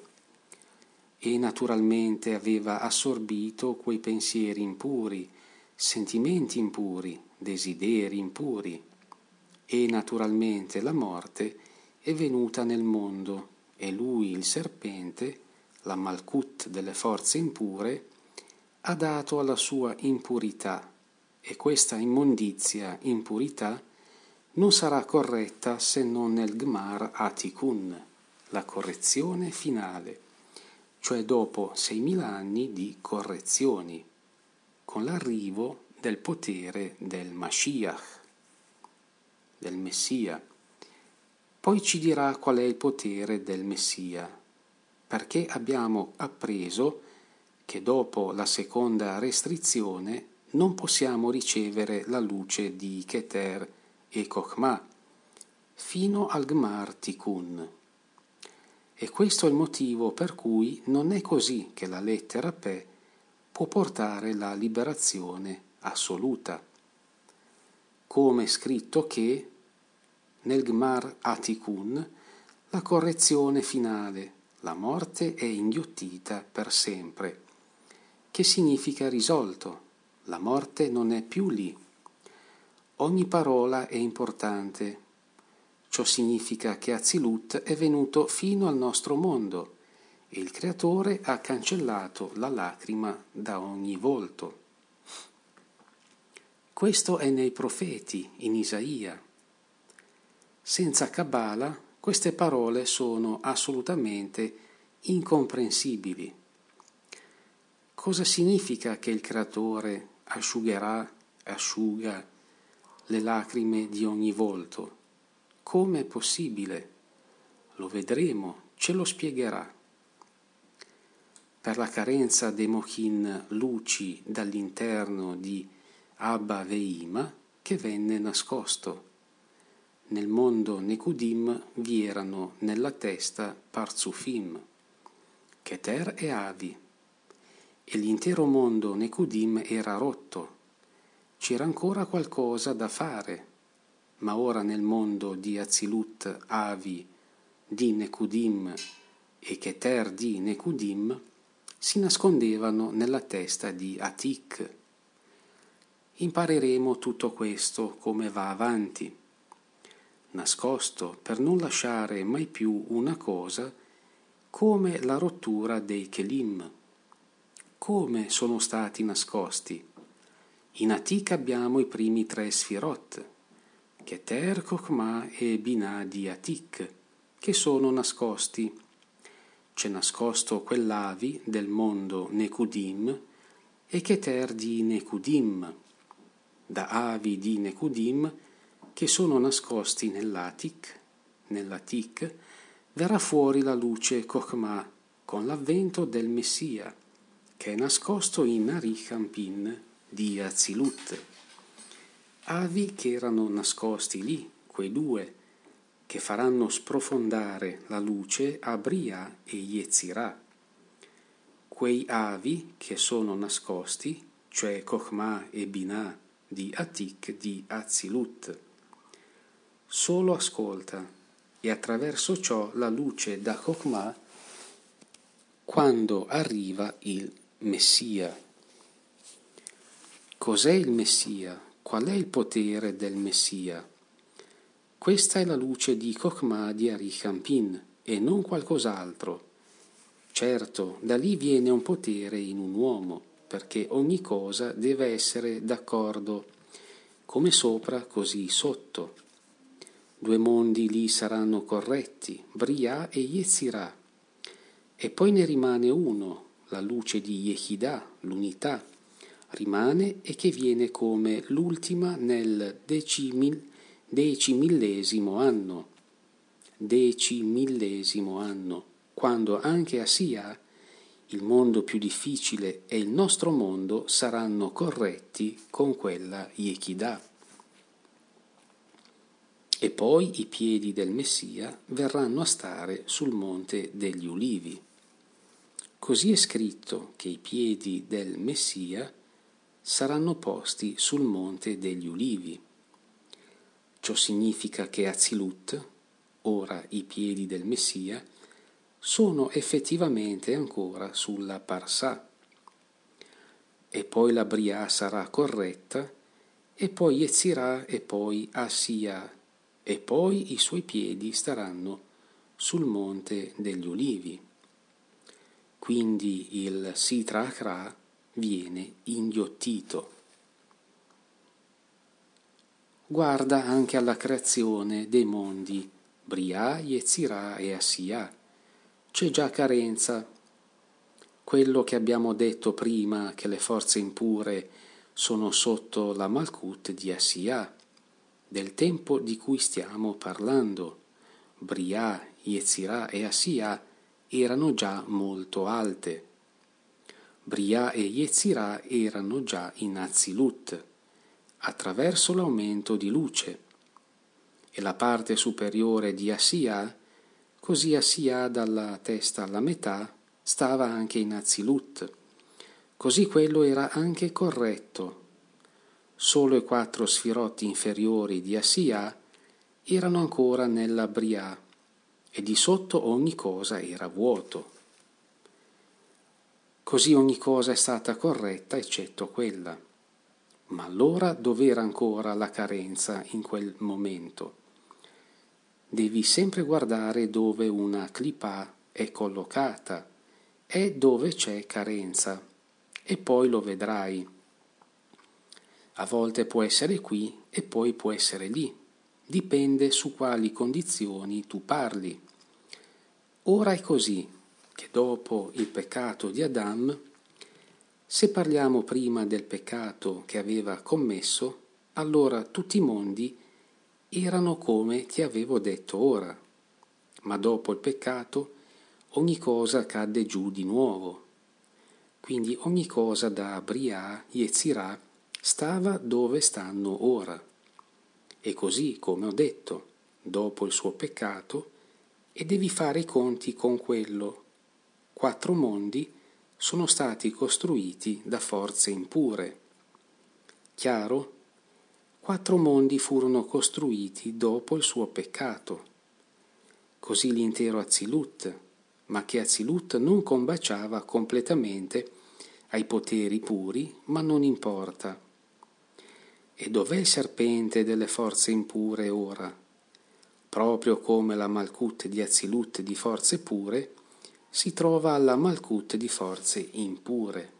[SPEAKER 1] e naturalmente aveva assorbito quei pensieri impuri, sentimenti impuri, desideri impuri. E naturalmente la morte è venuta nel mondo, e lui, il serpente, la Malkut delle forze impure, ha dato alla sua impurità, e questa immondizia, impurità, non sarà corretta se non nel Gmar Atikun, la correzione finale, cioè dopo 6.000 anni di correzioni, con l'arrivo del potere del Mashiach, del Messia. Poi ci dirà qual è il potere del Messia, perché abbiamo appreso che dopo la seconda restrizione non possiamo ricevere la luce di Keter e Chokhmah fino al Gmar Tikkun. E questo è il motivo per cui non è così che la lettera Pe può portare la liberazione assoluta, come è scritto che nel Gmar Atikun la correzione finale, la morte è inghiottita per sempre, che significa risolto, la morte non è più lì. Ogni parola è importante. Ciò significa che Atzilut è venuto fino al nostro mondo e il Creatore ha cancellato la lacrima da ogni volto. Questo è nei profeti, in Isaia. Senza Kabbalah queste parole sono assolutamente incomprensibili. Cosa significa che il Creatore asciuga le lacrime di ogni volto? Come è possibile? Lo vedremo, ce lo spiegherà. Per la carenza dei mochin luci dall'interno di Abba Veima che venne nascosto. Nel mondo Nekudim vi erano nella testa Parzufim, Keter e Avi, e l'intero mondo Nekudim era rotto. C'era ancora qualcosa da fare, ma ora nel mondo di Atzilut, Avi, di Nekudim e Keter di Nekudim si nascondevano nella testa di Atik. Impareremo tutto questo come va avanti, nascosto per non lasciare mai più una cosa come la rottura dei Kelim. Come sono stati nascosti? In Atik abbiamo i primi 3 Sfirot, Keter, Chokhmah e Binah di Atik, che sono nascosti. C'è nascosto quell'Avi del mondo Nekudim e Keter di Nekudim, da Avi di Nekudim, che sono nascosti nell'Atik, verrà fuori la luce Chokhmah, con l'avvento del Messia, che è nascosto in Arichampin di Atzilut. Avi che erano nascosti lì, quei due, che faranno sprofondare la luce a Bria e Yetzirah. Quei avi che sono nascosti, cioè Chokhmah e Binah di Atik di Atzilut. Solo ascolta, e attraverso ciò la luce da Chokhmah quando arriva il Messia. Cos'è il Messia? Qual è il potere del Messia? Questa è la luce di Chokhmah di Arichampin e non qualcos'altro. Certo, da lì viene un potere in un uomo, perché ogni cosa deve essere d'accordo, come sopra così sotto. Due mondi lì saranno corretti, Bria e Yetzirah. E poi ne rimane uno, la luce di Yehidah, l'unità, rimane e che viene come l'ultima nel decimillesimo anno, quando anche Asiyah, il mondo più difficile, e il nostro mondo saranno corretti con quella Yehidah. E poi i piedi del Messia verranno a stare sul monte degli Ulivi. Così è scritto che i piedi del Messia saranno posti sul monte degli Ulivi. Ciò significa che Atzilut, ora i piedi del Messia, sono effettivamente ancora sulla Parsà. E poi la Bria sarà corretta, e poi Yetzirah, e poi Asiyah, e poi i suoi piedi staranno sul monte degli Ulivi. Quindi il Sitra Achra viene inghiottito. Guarda anche alla creazione dei mondi, Bria, Yetzirah e Asiyah. C'è già carenza. Quello che abbiamo detto prima, che le forze impure sono sotto la Malkut di Asiyah, del tempo di cui stiamo parlando. Bria, Yetzirah e Asiyah erano già molto alte. Bria e Yetzirah erano già in Atzilut, attraverso l'aumento di luce, e la parte superiore di Asiyah, così Asiyah dalla testa alla metà, stava anche in Atzilut, così quello era anche corretto. Solo i 4 sfirotti inferiori di Asiyah erano ancora nella Bria, e di sotto ogni cosa era vuoto. Così ogni cosa è stata corretta eccetto quella. Ma allora dov'era ancora la carenza in quel momento? Devi sempre guardare dove una clipà è collocata e dove c'è carenza, e poi lo vedrai. A volte può essere qui e poi può essere lì. Dipende su quali condizioni tu parli. Ora è così, che dopo il peccato di Adam, se parliamo prima del peccato che aveva commesso, allora tutti i mondi erano come ti avevo detto ora, ma dopo il peccato ogni cosa cadde giù di nuovo. Quindi ogni cosa da Bria, Yetzirah, stava dove stanno ora. E così, come ho detto, dopo il suo peccato, e devi fare i conti con quello. 4 mondi sono stati costruiti da forze impure. Chiaro? 4 mondi furono costruiti dopo il suo peccato. Così l'intero Atzilut, ma che Atzilut non combaciava completamente ai poteri puri, ma non importa. E dov'è il serpente delle forze impure ora? Proprio come la Malkut di Atzilut di forze pure, si trova alla Malkut di forze impure.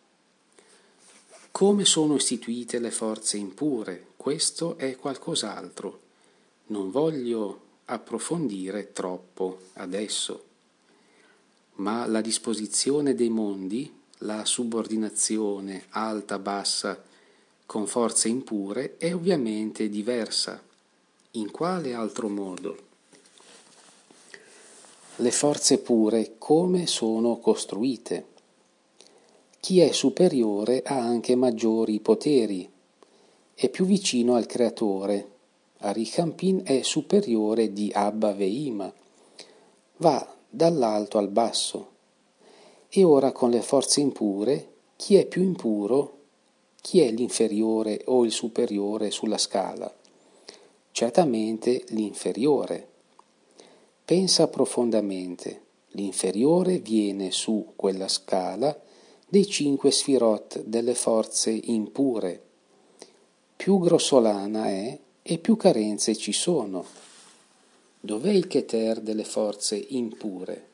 [SPEAKER 1] Come sono istituite le forze impure? Questo è qualcos'altro. Non voglio approfondire troppo adesso. Ma la disposizione dei mondi, la subordinazione alta-bassa con forze impure è ovviamente diversa. In quale altro modo? le forze pure come sono costruite. Chi è superiore ha anche maggiori poteri, è più vicino al creatore. Arichampin è superiore di Abba Veima, va dall'alto al basso. E ora con le forze impure, chi è più impuro? Chi è l'inferiore o il superiore sulla scala? Certamente l'inferiore. Pensa profondamente, l'inferiore viene su quella scala dei 5 sfirot delle forze impure. Più grossolana è e più carenze ci sono. Dov'è il Keter delle forze impure?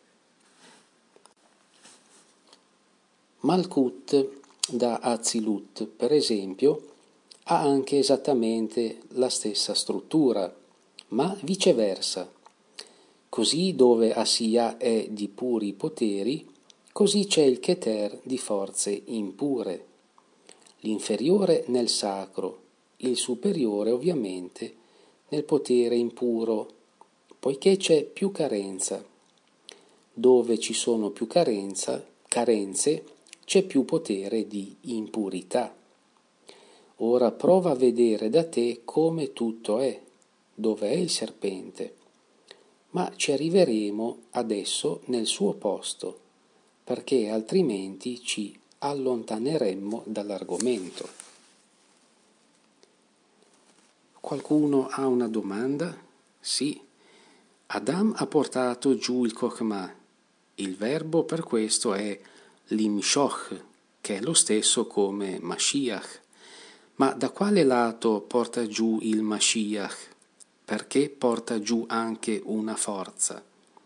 [SPEAKER 1] Malkut da Azilut, per esempio, ha anche esattamente la stessa struttura, ma viceversa. Così dove Asiya è di puri poteri, così c'è il Keter di forze impure. L'inferiore nel sacro, il superiore ovviamente nel potere impuro, poiché c'è più carenza. Dove ci sono più carenze, c'è più potere di impurità. Ora prova a vedere da te come tutto è, dove è il serpente. Ma ci arriveremo adesso nel suo posto, perché altrimenti ci allontaneremmo dall'argomento. Qualcuno ha una domanda? Sì. Adam ha portato giù il Chokhmah. Il verbo per questo è limshoch, che è lo stesso come Mashiach. Ma da quale lato porta giù il Mashiach? Perché porta giù anche una forza.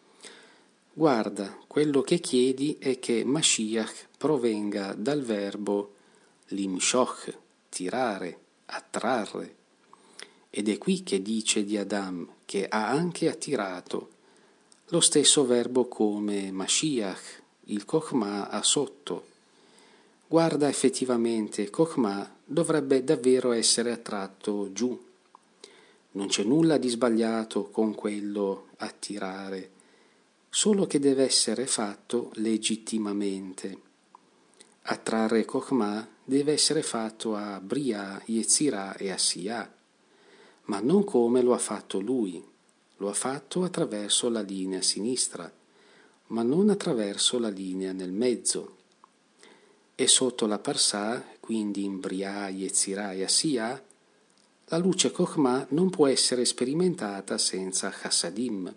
[SPEAKER 1] Guarda, quello che chiedi è che Mashiach provenga dal verbo limshoch, tirare, attrarre. Ed è qui che dice di Adam che ha anche attirato, lo stesso verbo come Mashiach, il Chokhmah ha sotto. Guarda effettivamente, Chokhmah dovrebbe davvero essere attratto giù. Non c'è nulla di sbagliato con quello attirare, solo che deve essere fatto legittimamente. Attrarre Chokhmah deve essere fatto a Briah, Yetzirah e Asiya, ma non come lo ha fatto lui. Lo ha fatto attraverso la linea sinistra, ma non attraverso la linea nel mezzo. E sotto la Parsà, quindi in Briah, Yetzirah e Asiya, la luce Chokhmah non può essere sperimentata senza Chassadim.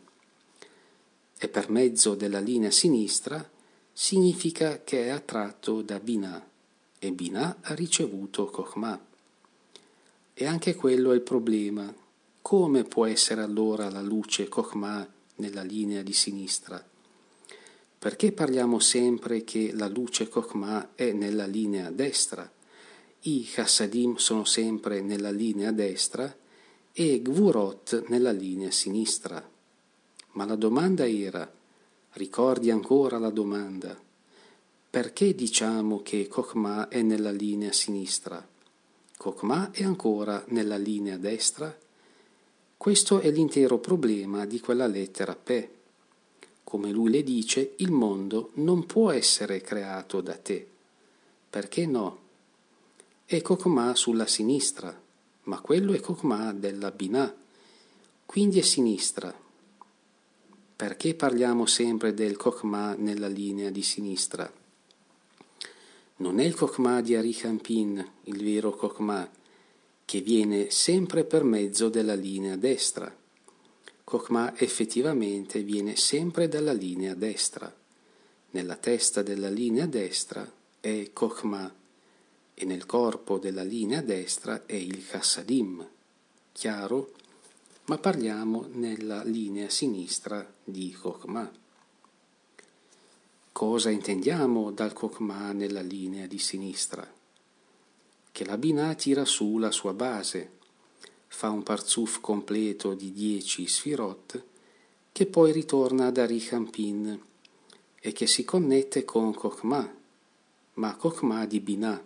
[SPEAKER 1] E per mezzo della linea sinistra significa che è attratto da Binah, e Binah ha ricevuto Chokhmah. E anche quello è il problema. Come può essere allora la luce Chokhmah nella linea di sinistra? Perché parliamo sempre che la luce Chokhmah è nella linea destra? I Chassadim sono sempre nella linea destra e Gvurot nella linea sinistra. Ma la domanda era, ricordi ancora la domanda, perché diciamo che Chokhmah è nella linea sinistra? Chokhmah è ancora nella linea destra? Questo è l'intero problema di quella lettera Pe. Come lui le dice, il mondo non può essere creato da te. Perché no? È Chokhmah sulla sinistra, ma quello è Chokhmah della Binah, quindi è sinistra. Perché parliamo sempre del Chokhmah nella linea di sinistra? Non è il Chokhmah di Arichampin, il vero Chokhmah, che viene sempre per mezzo della linea destra. Chokhmah effettivamente viene sempre dalla linea destra. Nella testa della linea destra è Chokhmah e nel corpo della linea destra è il Chassadim. Chiaro? Ma parliamo nella linea sinistra di Chokhmah. Cosa intendiamo dal Chokhmah nella linea di sinistra? Che la Binah tira su la sua base, fa un parzuf completo di 10 sfirot che poi ritorna ad Arichampin e che si connette con Chokhmah, ma Chokhmah di Binah.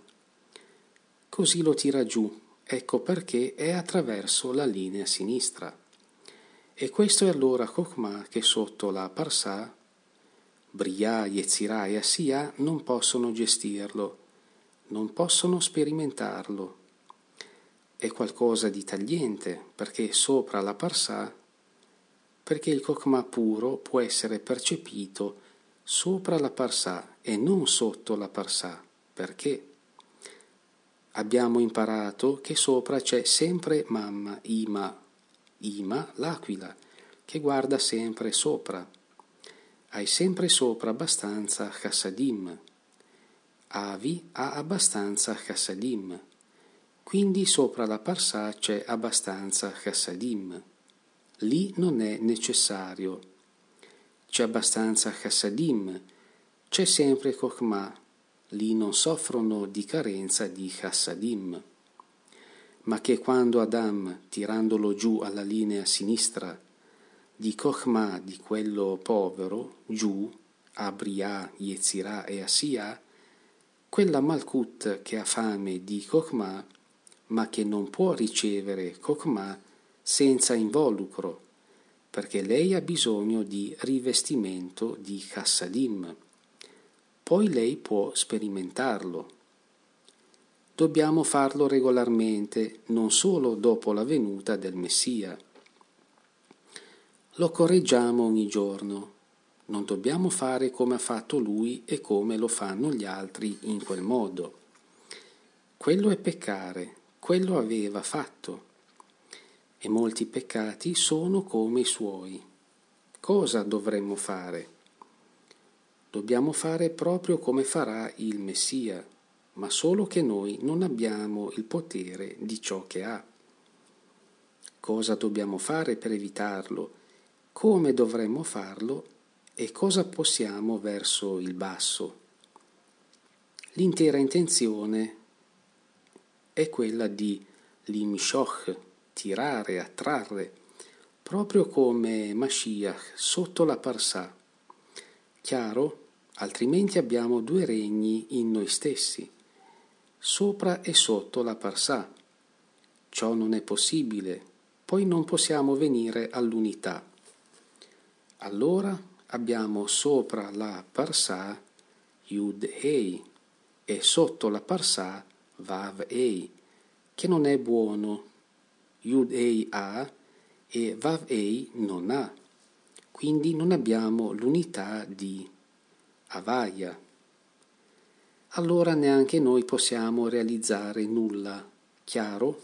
[SPEAKER 1] Così lo tira giù, ecco perché è attraverso la linea sinistra. E questo è allora Chokhmah che sotto la Parsà, Briah, Yetzirah e Asiyah non possono gestirlo, non possono sperimentarlo. È qualcosa di tagliente, perché sopra la Parsà, perché il Chokhmah puro può essere percepito sopra la Parsà e non sotto la Parsà. Perché? Abbiamo imparato che sopra c'è sempre Mamma, Ima, l'aquila, che guarda sempre sopra. Hai sempre sopra abbastanza chassadim. Avi ha abbastanza chassadim. Quindi sopra la Parsà c'è abbastanza chassadim. Lì non è necessario. C'è abbastanza chassadim. C'è sempre Chokhmah. Lì non soffrono di carenza di chassadim. Ma che quando Adam, tirandolo giù alla linea sinistra, di Chokhmah, di quello povero, giù, a Briah, Yetzirah e Asiyah, quella Malkut che ha fame di Chokhmah, ma che non può ricevere Chokhmah senza involucro, perché lei ha bisogno di rivestimento di chassadim. Poi lei può sperimentarlo. Dobbiamo farlo regolarmente, non solo dopo la venuta del Messia. Lo correggiamo ogni giorno. Non dobbiamo fare come ha fatto lui e come lo fanno gli altri in quel modo. Quello è peccare, quello aveva fatto. E molti peccati sono come i suoi. Cosa dovremmo fare? Dobbiamo fare proprio come farà il Messia, ma solo che noi non abbiamo il potere di ciò che ha. Cosa dobbiamo fare per evitarlo? Come dovremmo farlo? E cosa possiamo verso il basso? L'intera intenzione è quella di limshoch, tirare, attrarre, proprio come Mashiach sotto la Parsà. Chiaro? Altrimenti abbiamo due regni in noi stessi, sopra e sotto la Parsà. Ciò non è possibile, poi non possiamo venire all'unità. Allora abbiamo sopra la Parsà Yud Hei e sotto la Parsà Vav Hei, che non è buono. Yud Hei ha e Vav Hei non ha, quindi non abbiamo l'unità di Havaya. Allora neanche noi possiamo realizzare nulla. Chiaro?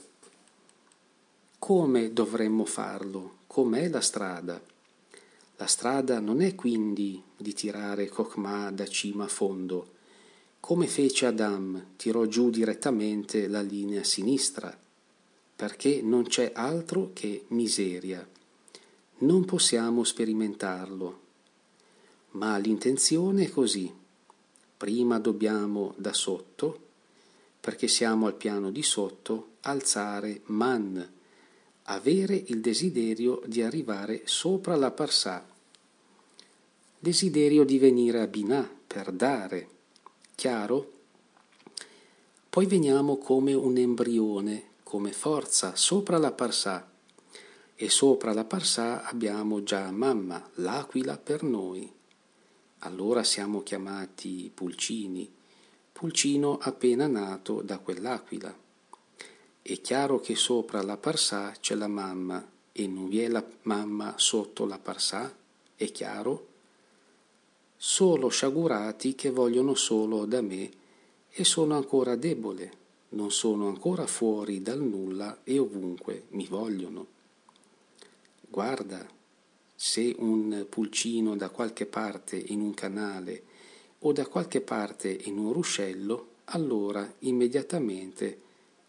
[SPEAKER 1] Come dovremmo farlo? Com'è la strada? La strada non è quindi di tirare Chokhmah da cima a fondo, come fece Adam, tirò giù direttamente la linea sinistra, perché non c'è altro che miseria. Non possiamo sperimentarlo. Ma l'intenzione è così. Prima dobbiamo da sotto, perché siamo al piano di sotto, alzare man, avere il desiderio di arrivare sopra la Parsà, desiderio di venire a Binah per dare. Chiaro? Poi veniamo come un embrione, come forza, sopra la Parsà, e sopra la Parsà abbiamo già Mamma, l'aquila per noi. Allora siamo chiamati pulcini, pulcino appena nato da quell'aquila. È chiaro che sopra la Parsà c'è la Mamma e non vi è la Mamma sotto la Parsà? È chiaro? Solo sciagurati che vogliono solo da me e sono ancora debole, non sono ancora fuori dal nulla e ovunque mi vogliono. Guarda, se un pulcino da qualche parte in un canale o da qualche parte in un ruscello, allora immediatamente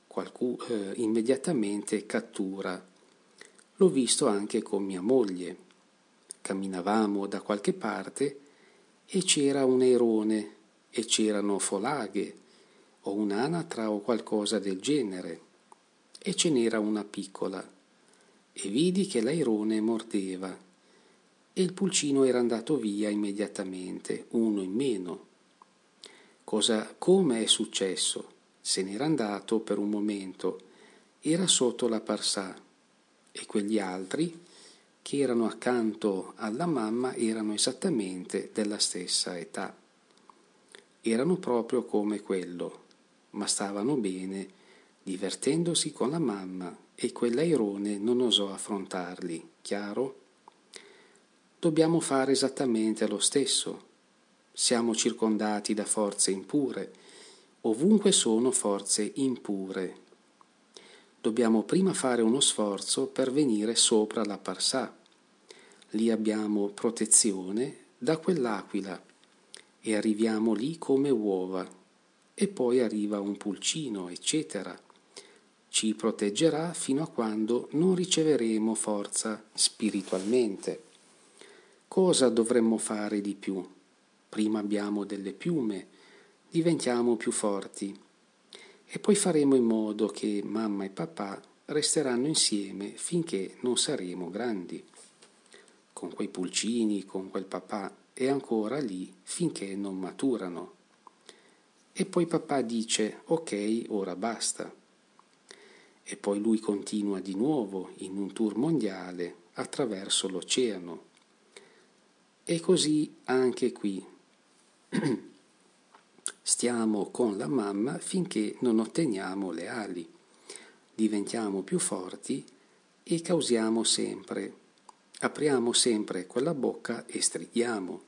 [SPEAKER 1] cattura. L'ho visto anche con mia moglie. Camminavamo da qualche parte e c'era un airone e c'erano folaghe o un'anatra o qualcosa del genere e ce n'era una piccola e vidi che l'airone mordeva e il pulcino era andato via immediatamente, uno in meno. Come è successo? Se n'era andato per un momento, era sotto la Parsà e quegli altri, che erano accanto alla mamma erano esattamente della stessa età. Erano proprio come quello, ma stavano bene, divertendosi con la mamma, e quell'airone non osò affrontarli, chiaro? Dobbiamo fare esattamente lo stesso. Siamo circondati da forze impure, ovunque sono forze impure. Dobbiamo prima fare uno sforzo per venire sopra la Parsà. Lì abbiamo protezione da quell'aquila e arriviamo lì come uova, e poi arriva un pulcino, eccetera. Ci proteggerà fino a quando non riceveremo forza spiritualmente. Cosa dovremmo fare di più? Prima abbiamo delle piume, diventiamo più forti e poi faremo in modo che mamma e papà resteranno insieme finché non saremo grandi, con quei pulcini, con quel papà, e ancora lì finché non maturano. E poi papà dice: ok, ora basta. E poi lui continua di nuovo in un tour mondiale attraverso l'oceano. E così anche qui. Stiamo con la mamma finché non otteniamo le ali, diventiamo più forti e apriamo sempre quella bocca e stridiamo.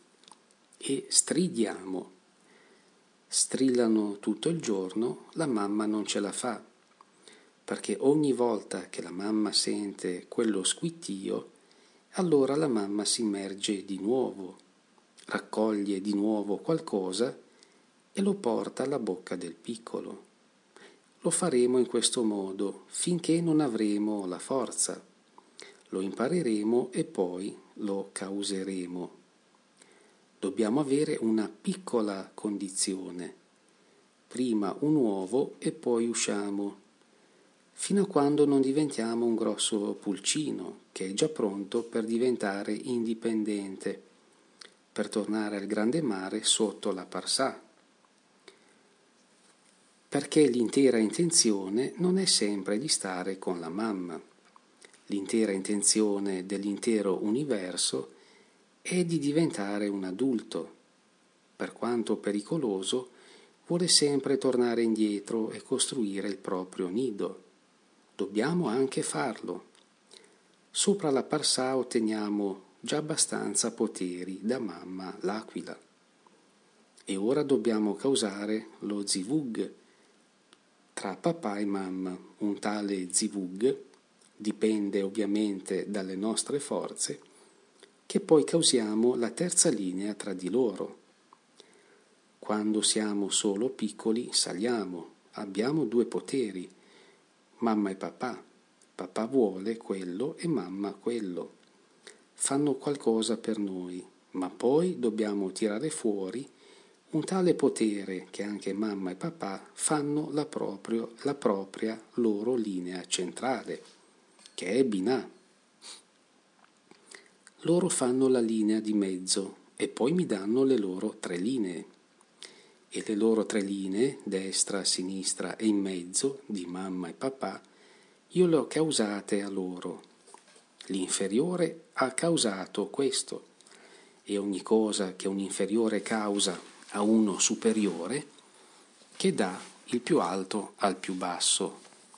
[SPEAKER 1] Strillano tutto il giorno, la mamma non ce la fa, perché ogni volta che la mamma sente quello squittio, allora la mamma si immerge di nuovo, raccoglie di nuovo qualcosa e lo porta alla bocca del piccolo. Lo faremo in questo modo finché non avremo la forza. Lo impareremo e poi lo causeremo. Dobbiamo avere una piccola condizione. Prima un uovo e poi usciamo, fino a quando non diventiamo un grosso pulcino che è già pronto per diventare indipendente, per tornare al grande mare sotto la Parsà. Perché l'intera intenzione non è sempre di stare con la mamma. L'intera intenzione dell'intero universo è di diventare un adulto. Per quanto pericoloso, vuole sempre tornare indietro e costruire il proprio nido. Dobbiamo anche farlo. Sopra la Parsà otteniamo già abbastanza poteri da mamma l'aquila. E ora dobbiamo causare lo zivug tra papà e mamma, un tale zivug, dipende ovviamente dalle nostre forze, che poi causiamo la terza linea tra di loro. Quando siamo solo piccoli saliamo, abbiamo due poteri, mamma e papà. Papà vuole quello e mamma quello. Fanno qualcosa per noi, ma poi dobbiamo tirare fuori un tale potere che anche mamma e papà fanno la propria loro linea centrale, che è Binah. Loro fanno la linea di mezzo e poi mi danno le loro 3 linee. E le loro 3 linee, destra, sinistra e in mezzo, di mamma e papà, io le ho causate a loro. L'inferiore ha causato questo, e ogni cosa che un inferiore causa a uno superiore, che dà il più alto al più basso.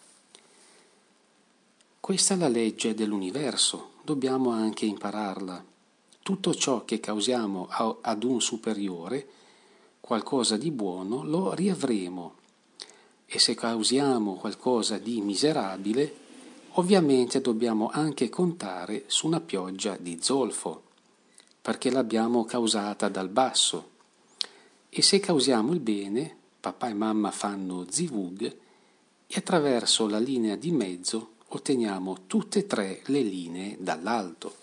[SPEAKER 1] Questa è la legge dell'universo, dobbiamo anche impararla. Tutto ciò che causiamo ad un superiore, qualcosa di buono, lo riavremo. E se causiamo qualcosa di miserabile, ovviamente dobbiamo anche contare su una pioggia di zolfo, perché l'abbiamo causata dal basso. E se causiamo il bene, papà e mamma fanno zivug e attraverso la linea di mezzo otteniamo tutte e 3 le linee dall'alto.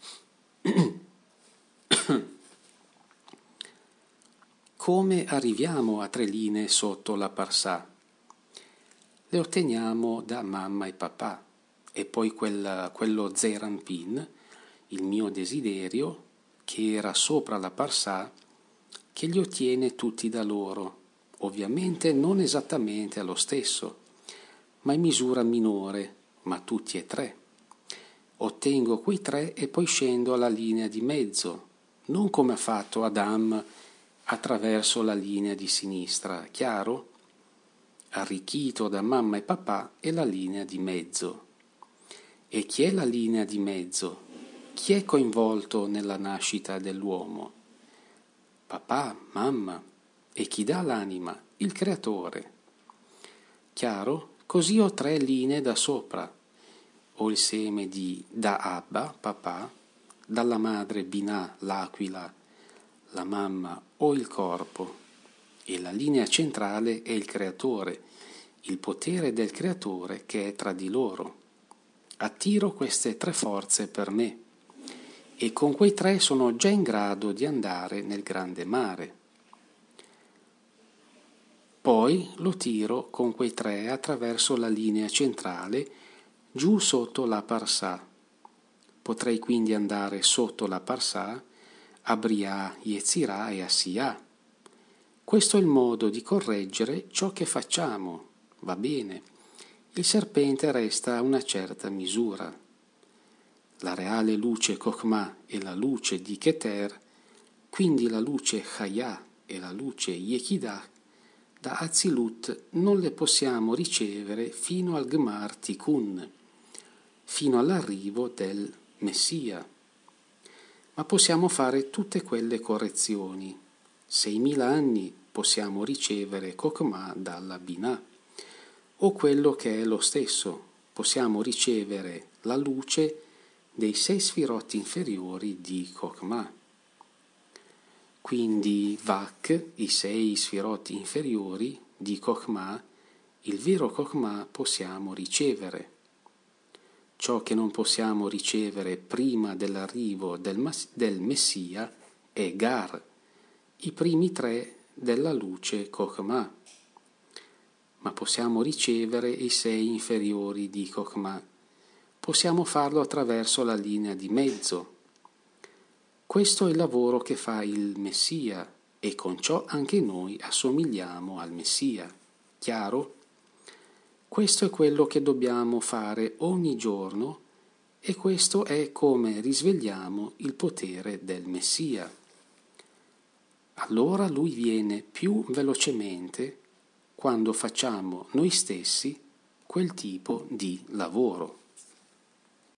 [SPEAKER 1] Come arriviamo a 3 linee sotto la Parsà? Le otteniamo da mamma e papà e poi quello Zeranpin, il mio desiderio, che era sopra la Parsà, che li ottiene tutti da loro, ovviamente non esattamente allo stesso, ma in misura minore, ma tutti e 3. ottengo quei 3 e poi scendo alla linea di mezzo, non come ha fatto Adam attraverso la linea di sinistra, chiaro? Arricchito da mamma e papà è la linea di mezzo. E chi è la linea di mezzo? Chi è coinvolto nella nascita dell'uomo? Papà, mamma. E chi dà l'anima? Il creatore. Chiaro? Così ho 3 linee da sopra. Ho il seme da Abba, papà, dalla madre Binah, l'aquila, la mamma o il corpo, e la linea centrale è il creatore, il potere del creatore che è tra di loro. Attiro queste 3 forze per me e con quei 3 sono già in grado di andare nel grande mare. Poi lo tiro con quei 3 attraverso la linea centrale giù sotto la Parsà. Potrei quindi andare sotto la Parsà a Brià, Yetzirah e a Sià. Questo è il modo di correggere ciò che facciamo. Va bene. Il serpente resta a una certa misura. La reale luce Chokhmah e la luce di Keter, quindi la luce Chayah e la luce Yechidah, da Atzilut non le possiamo ricevere fino al Gmar Tikkun, fino all'arrivo del Messia. Ma possiamo fare tutte quelle correzioni. 6.000 anni possiamo ricevere Chokhmah dalla Binah. O quello che è lo stesso, possiamo ricevere la luce dei 6 sfirot inferiori di Chokhmah. Quindi Vak, i 6 sfirot inferiori di Chokhmah, il vero Chokhmah possiamo ricevere. Ciò che non possiamo ricevere prima dell'arrivo del Messia è Gar, i primi 3 della luce Chokhmah. Ma possiamo ricevere i 6 inferiori di Chokhmah. Possiamo farlo attraverso la linea di mezzo. Questo è il lavoro che fa il Messia e con ciò anche noi assomigliamo al Messia. Chiaro? Questo è quello che dobbiamo fare ogni giorno e questo è come risvegliamo il potere del Messia. Allora lui viene più velocemente quando facciamo noi stessi quel tipo di lavoro.